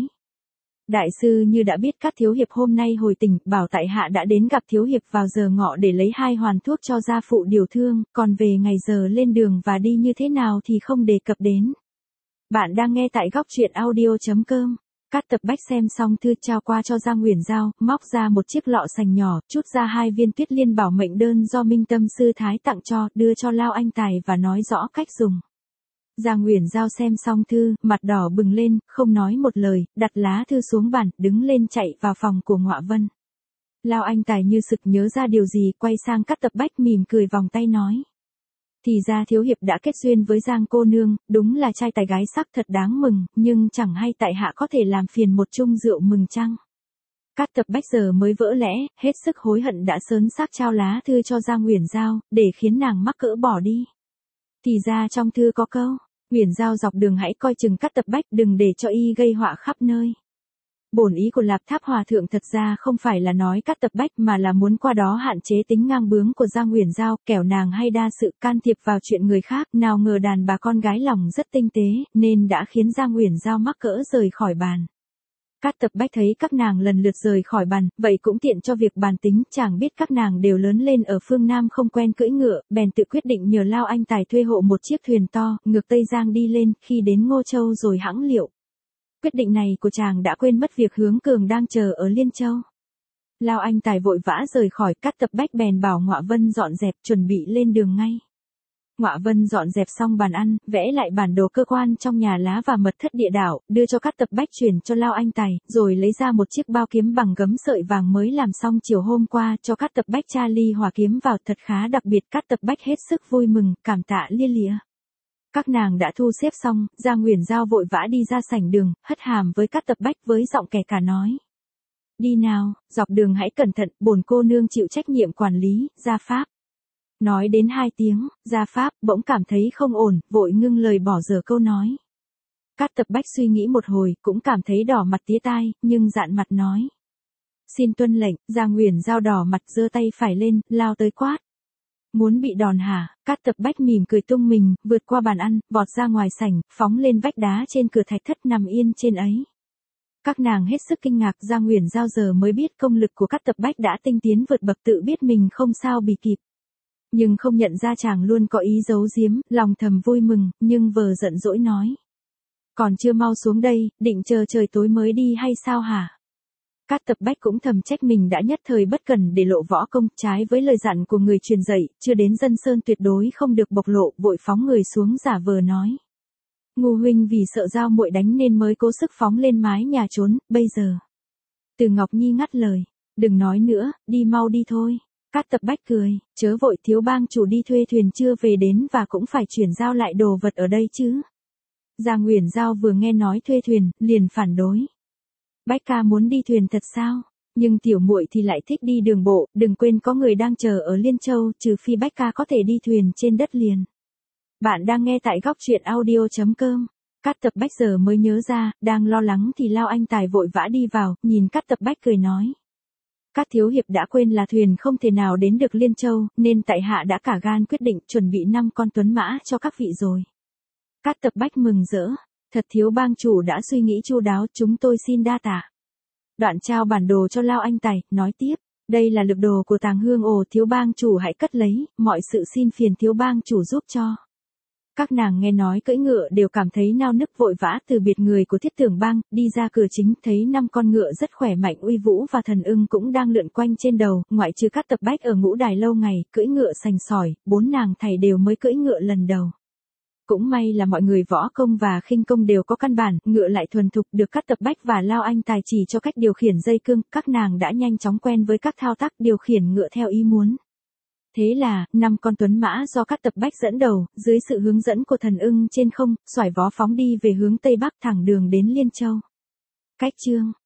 Đại sư như đã biết Cát thiếu hiệp hôm nay hồi tỉnh, bảo tại hạ đã đến gặp thiếu hiệp vào giờ ngọ để lấy hai hoàn thuốc cho gia phụ điều thương, còn về ngày giờ lên đường và đi như thế nào thì không đề cập đến. Bạn đang nghe tại góc truyện audio chấm com. Cát Tập Bách xem xong thư trao qua cho Giang Uyển Giao, móc ra một chiếc lọ sành nhỏ, chút ra hai viên Tuyết Liên bảo mệnh đơn do Minh Tâm sư thái tặng cho, đưa cho Lao Anh Tài và nói rõ cách dùng. Giang Uyển Giao xem xong thư, mặt đỏ bừng lên, không nói một lời, đặt lá thư xuống bàn, đứng lên chạy vào phòng của Ngọa Vân. Lao Anh Tài như sực nhớ ra điều gì, quay sang Cát Tập Bách mỉm cười vòng tay nói. Thì ra thiếu hiệp đã kết duyên với Giang cô nương, đúng là trai tài gái sắc thật đáng mừng, nhưng chẳng hay tại hạ có thể làm phiền một chung rượu mừng chăng? Cát Tập Bách giờ mới vỡ lẽ, hết sức hối hận đã sớn xác trao lá thư cho Giang Uyển Giao, để khiến nàng mắc cỡ bỏ đi. Thì ra trong thư có câu, Uyển Giao dọc đường hãy coi chừng Cát Tập Bách, đừng để cho y gây họa khắp nơi. Bổn ý của Lạp Tháp Hòa thượng thật ra không phải là nói Cát Tập Bách mà là muốn qua đó hạn chế tính ngang bướng của Giang Uyển Giao, kẻo nàng hay đa sự can thiệp vào chuyện người khác, nào ngờ đàn bà con gái lòng rất tinh tế, nên đã khiến Giang Uyển Giao mắc cỡ rời khỏi bàn. Cát Tập Bách thấy các nàng lần lượt rời khỏi bàn, vậy cũng tiện cho việc bàn tính, chàng biết các nàng đều lớn lên ở phương Nam không quen cưỡi ngựa, bèn tự quyết định nhờ Lao Anh Tài thuê hộ một chiếc thuyền to, ngược Tây Giang đi lên, khi đến Ngô Châu rồi hãng liệu. Quyết định này của chàng đã quên mất việc Hướng Cường đang chờ ở Liên Châu. Lao Anh Tài vội vã rời khỏi, Cát Tập Bách bèn bảo Ngọa Vân dọn dẹp, chuẩn bị lên đường ngay. Ngọa Vân dọn dẹp xong bàn ăn, vẽ lại bản đồ cơ quan trong nhà lá và mật thất địa đảo, đưa cho Cát Tập Bách chuyển cho Lao Anh Tài, rồi lấy ra một chiếc bao kiếm bằng gấm sợi vàng mới làm xong chiều hôm qua cho Cát Tập Bách tra ly hòa kiếm vào, thật khá đặc biệt. Cát Tập Bách hết sức vui mừng, cảm tạ lia lịa. Các nàng đã thu xếp xong, Giang Uyển Giao vội vã đi ra sảnh đường, hất hàm với Cát Tập Bách với giọng kẻ cả nói. Đi nào, dọc đường hãy cẩn thận, bổn cô nương chịu trách nhiệm quản lý, Gia Pháp. Nói đến hai tiếng, Gia Pháp bỗng cảm thấy không ổn, vội ngưng lời bỏ dở câu nói. Cát Tập Bách suy nghĩ một hồi, cũng cảm thấy đỏ mặt tía tai, nhưng dạn mặt nói. Xin tuân lệnh. Giang Uyển Giao đỏ mặt giơ tay phải lên, lao tới quát. Muốn bị đòn hả? Cát Tập Bách mỉm cười tung mình, vượt qua bàn ăn, vọt ra ngoài sảnh, phóng lên vách đá trên cửa thạch thất nằm yên trên ấy. Các nàng hết sức kinh ngạc, Giang Uyển Giao giờ mới biết công lực của Cát Tập Bách đã tinh tiến vượt bậc, tự biết mình không sao bị kịp. Nhưng không nhận ra chàng luôn có ý giấu giếm, lòng thầm vui mừng, nhưng vờ giận dỗi nói. Còn chưa mau xuống đây, định chờ trời tối mới đi hay sao hả? Cát Tập Bách cũng thầm trách mình đã nhất thời bất cần để lộ võ công, trái với lời dặn của người truyền dạy, chưa đến Dân Sơn tuyệt đối không được bộc lộ, vội phóng người xuống giả vờ nói. Ngô huynh vì sợ Giao muội đánh nên mới cố sức phóng lên mái nhà trốn, bây giờ. Từ Ngọc Nhi ngắt lời, đừng nói nữa, đi mau đi thôi. Cát Tập Bách cười, chớ vội, thiếu bang chủ đi thuê thuyền chưa về đến và cũng phải chuyển giao lại đồ vật ở đây chứ. Giang Uyển Giao vừa nghe nói thuê thuyền, liền phản đối. Bách ca muốn đi thuyền thật sao? Nhưng tiểu muội thì lại thích đi đường bộ, đừng quên có người đang chờ ở Liên Châu, trừ phi Bách ca có thể đi thuyền trên đất liền. Bạn đang nghe tại góc truyện audio chấm com. Cát Tập Bách giờ mới nhớ ra, đang lo lắng thì Lao Anh Tài vội vã đi vào, nhìn Cát Tập Bách cười nói. Cát thiếu hiệp đã quên là thuyền không thể nào đến được Liên Châu, nên tại hạ đã cả gan quyết định chuẩn bị năm con tuấn mã cho các vị rồi. Cát Tập Bách mừng rỡ, thật thiếu bang chủ đã suy nghĩ chu đáo, chúng tôi xin đa tạ. Đoạn trao bản đồ cho Lao Anh Tài, nói tiếp, đây là lực đồ của Tàng Hương ồ, thiếu bang chủ hãy cất lấy, mọi sự xin phiền thiếu bang chủ giúp cho. Các nàng nghe nói cưỡi ngựa đều cảm thấy nao nức, vội vã từ biệt người của Thiết Tưởng Bang, đi ra cửa chính, thấy năm con ngựa rất khỏe mạnh uy vũ và thần ưng cũng đang lượn quanh trên đầu, ngoại trừ Cát Tập Bách ở ngũ đài lâu ngày, cưỡi ngựa sành sỏi, bốn nàng thầy đều mới cưỡi ngựa lần đầu. Cũng may là mọi người võ công và khinh công đều có căn bản, ngựa lại thuần thục, được Cát Tập Bách và Lao Anh Tài chỉ cho cách điều khiển dây cương, các nàng đã nhanh chóng quen với các thao tác điều khiển ngựa theo ý muốn. Thế là, năm con tuấn mã do Cát Tập Bách dẫn đầu, dưới sự hướng dẫn của thần ưng trên không, xoải vó phóng đi về hướng Tây Bắc thẳng đường đến Liên Châu. Cách chương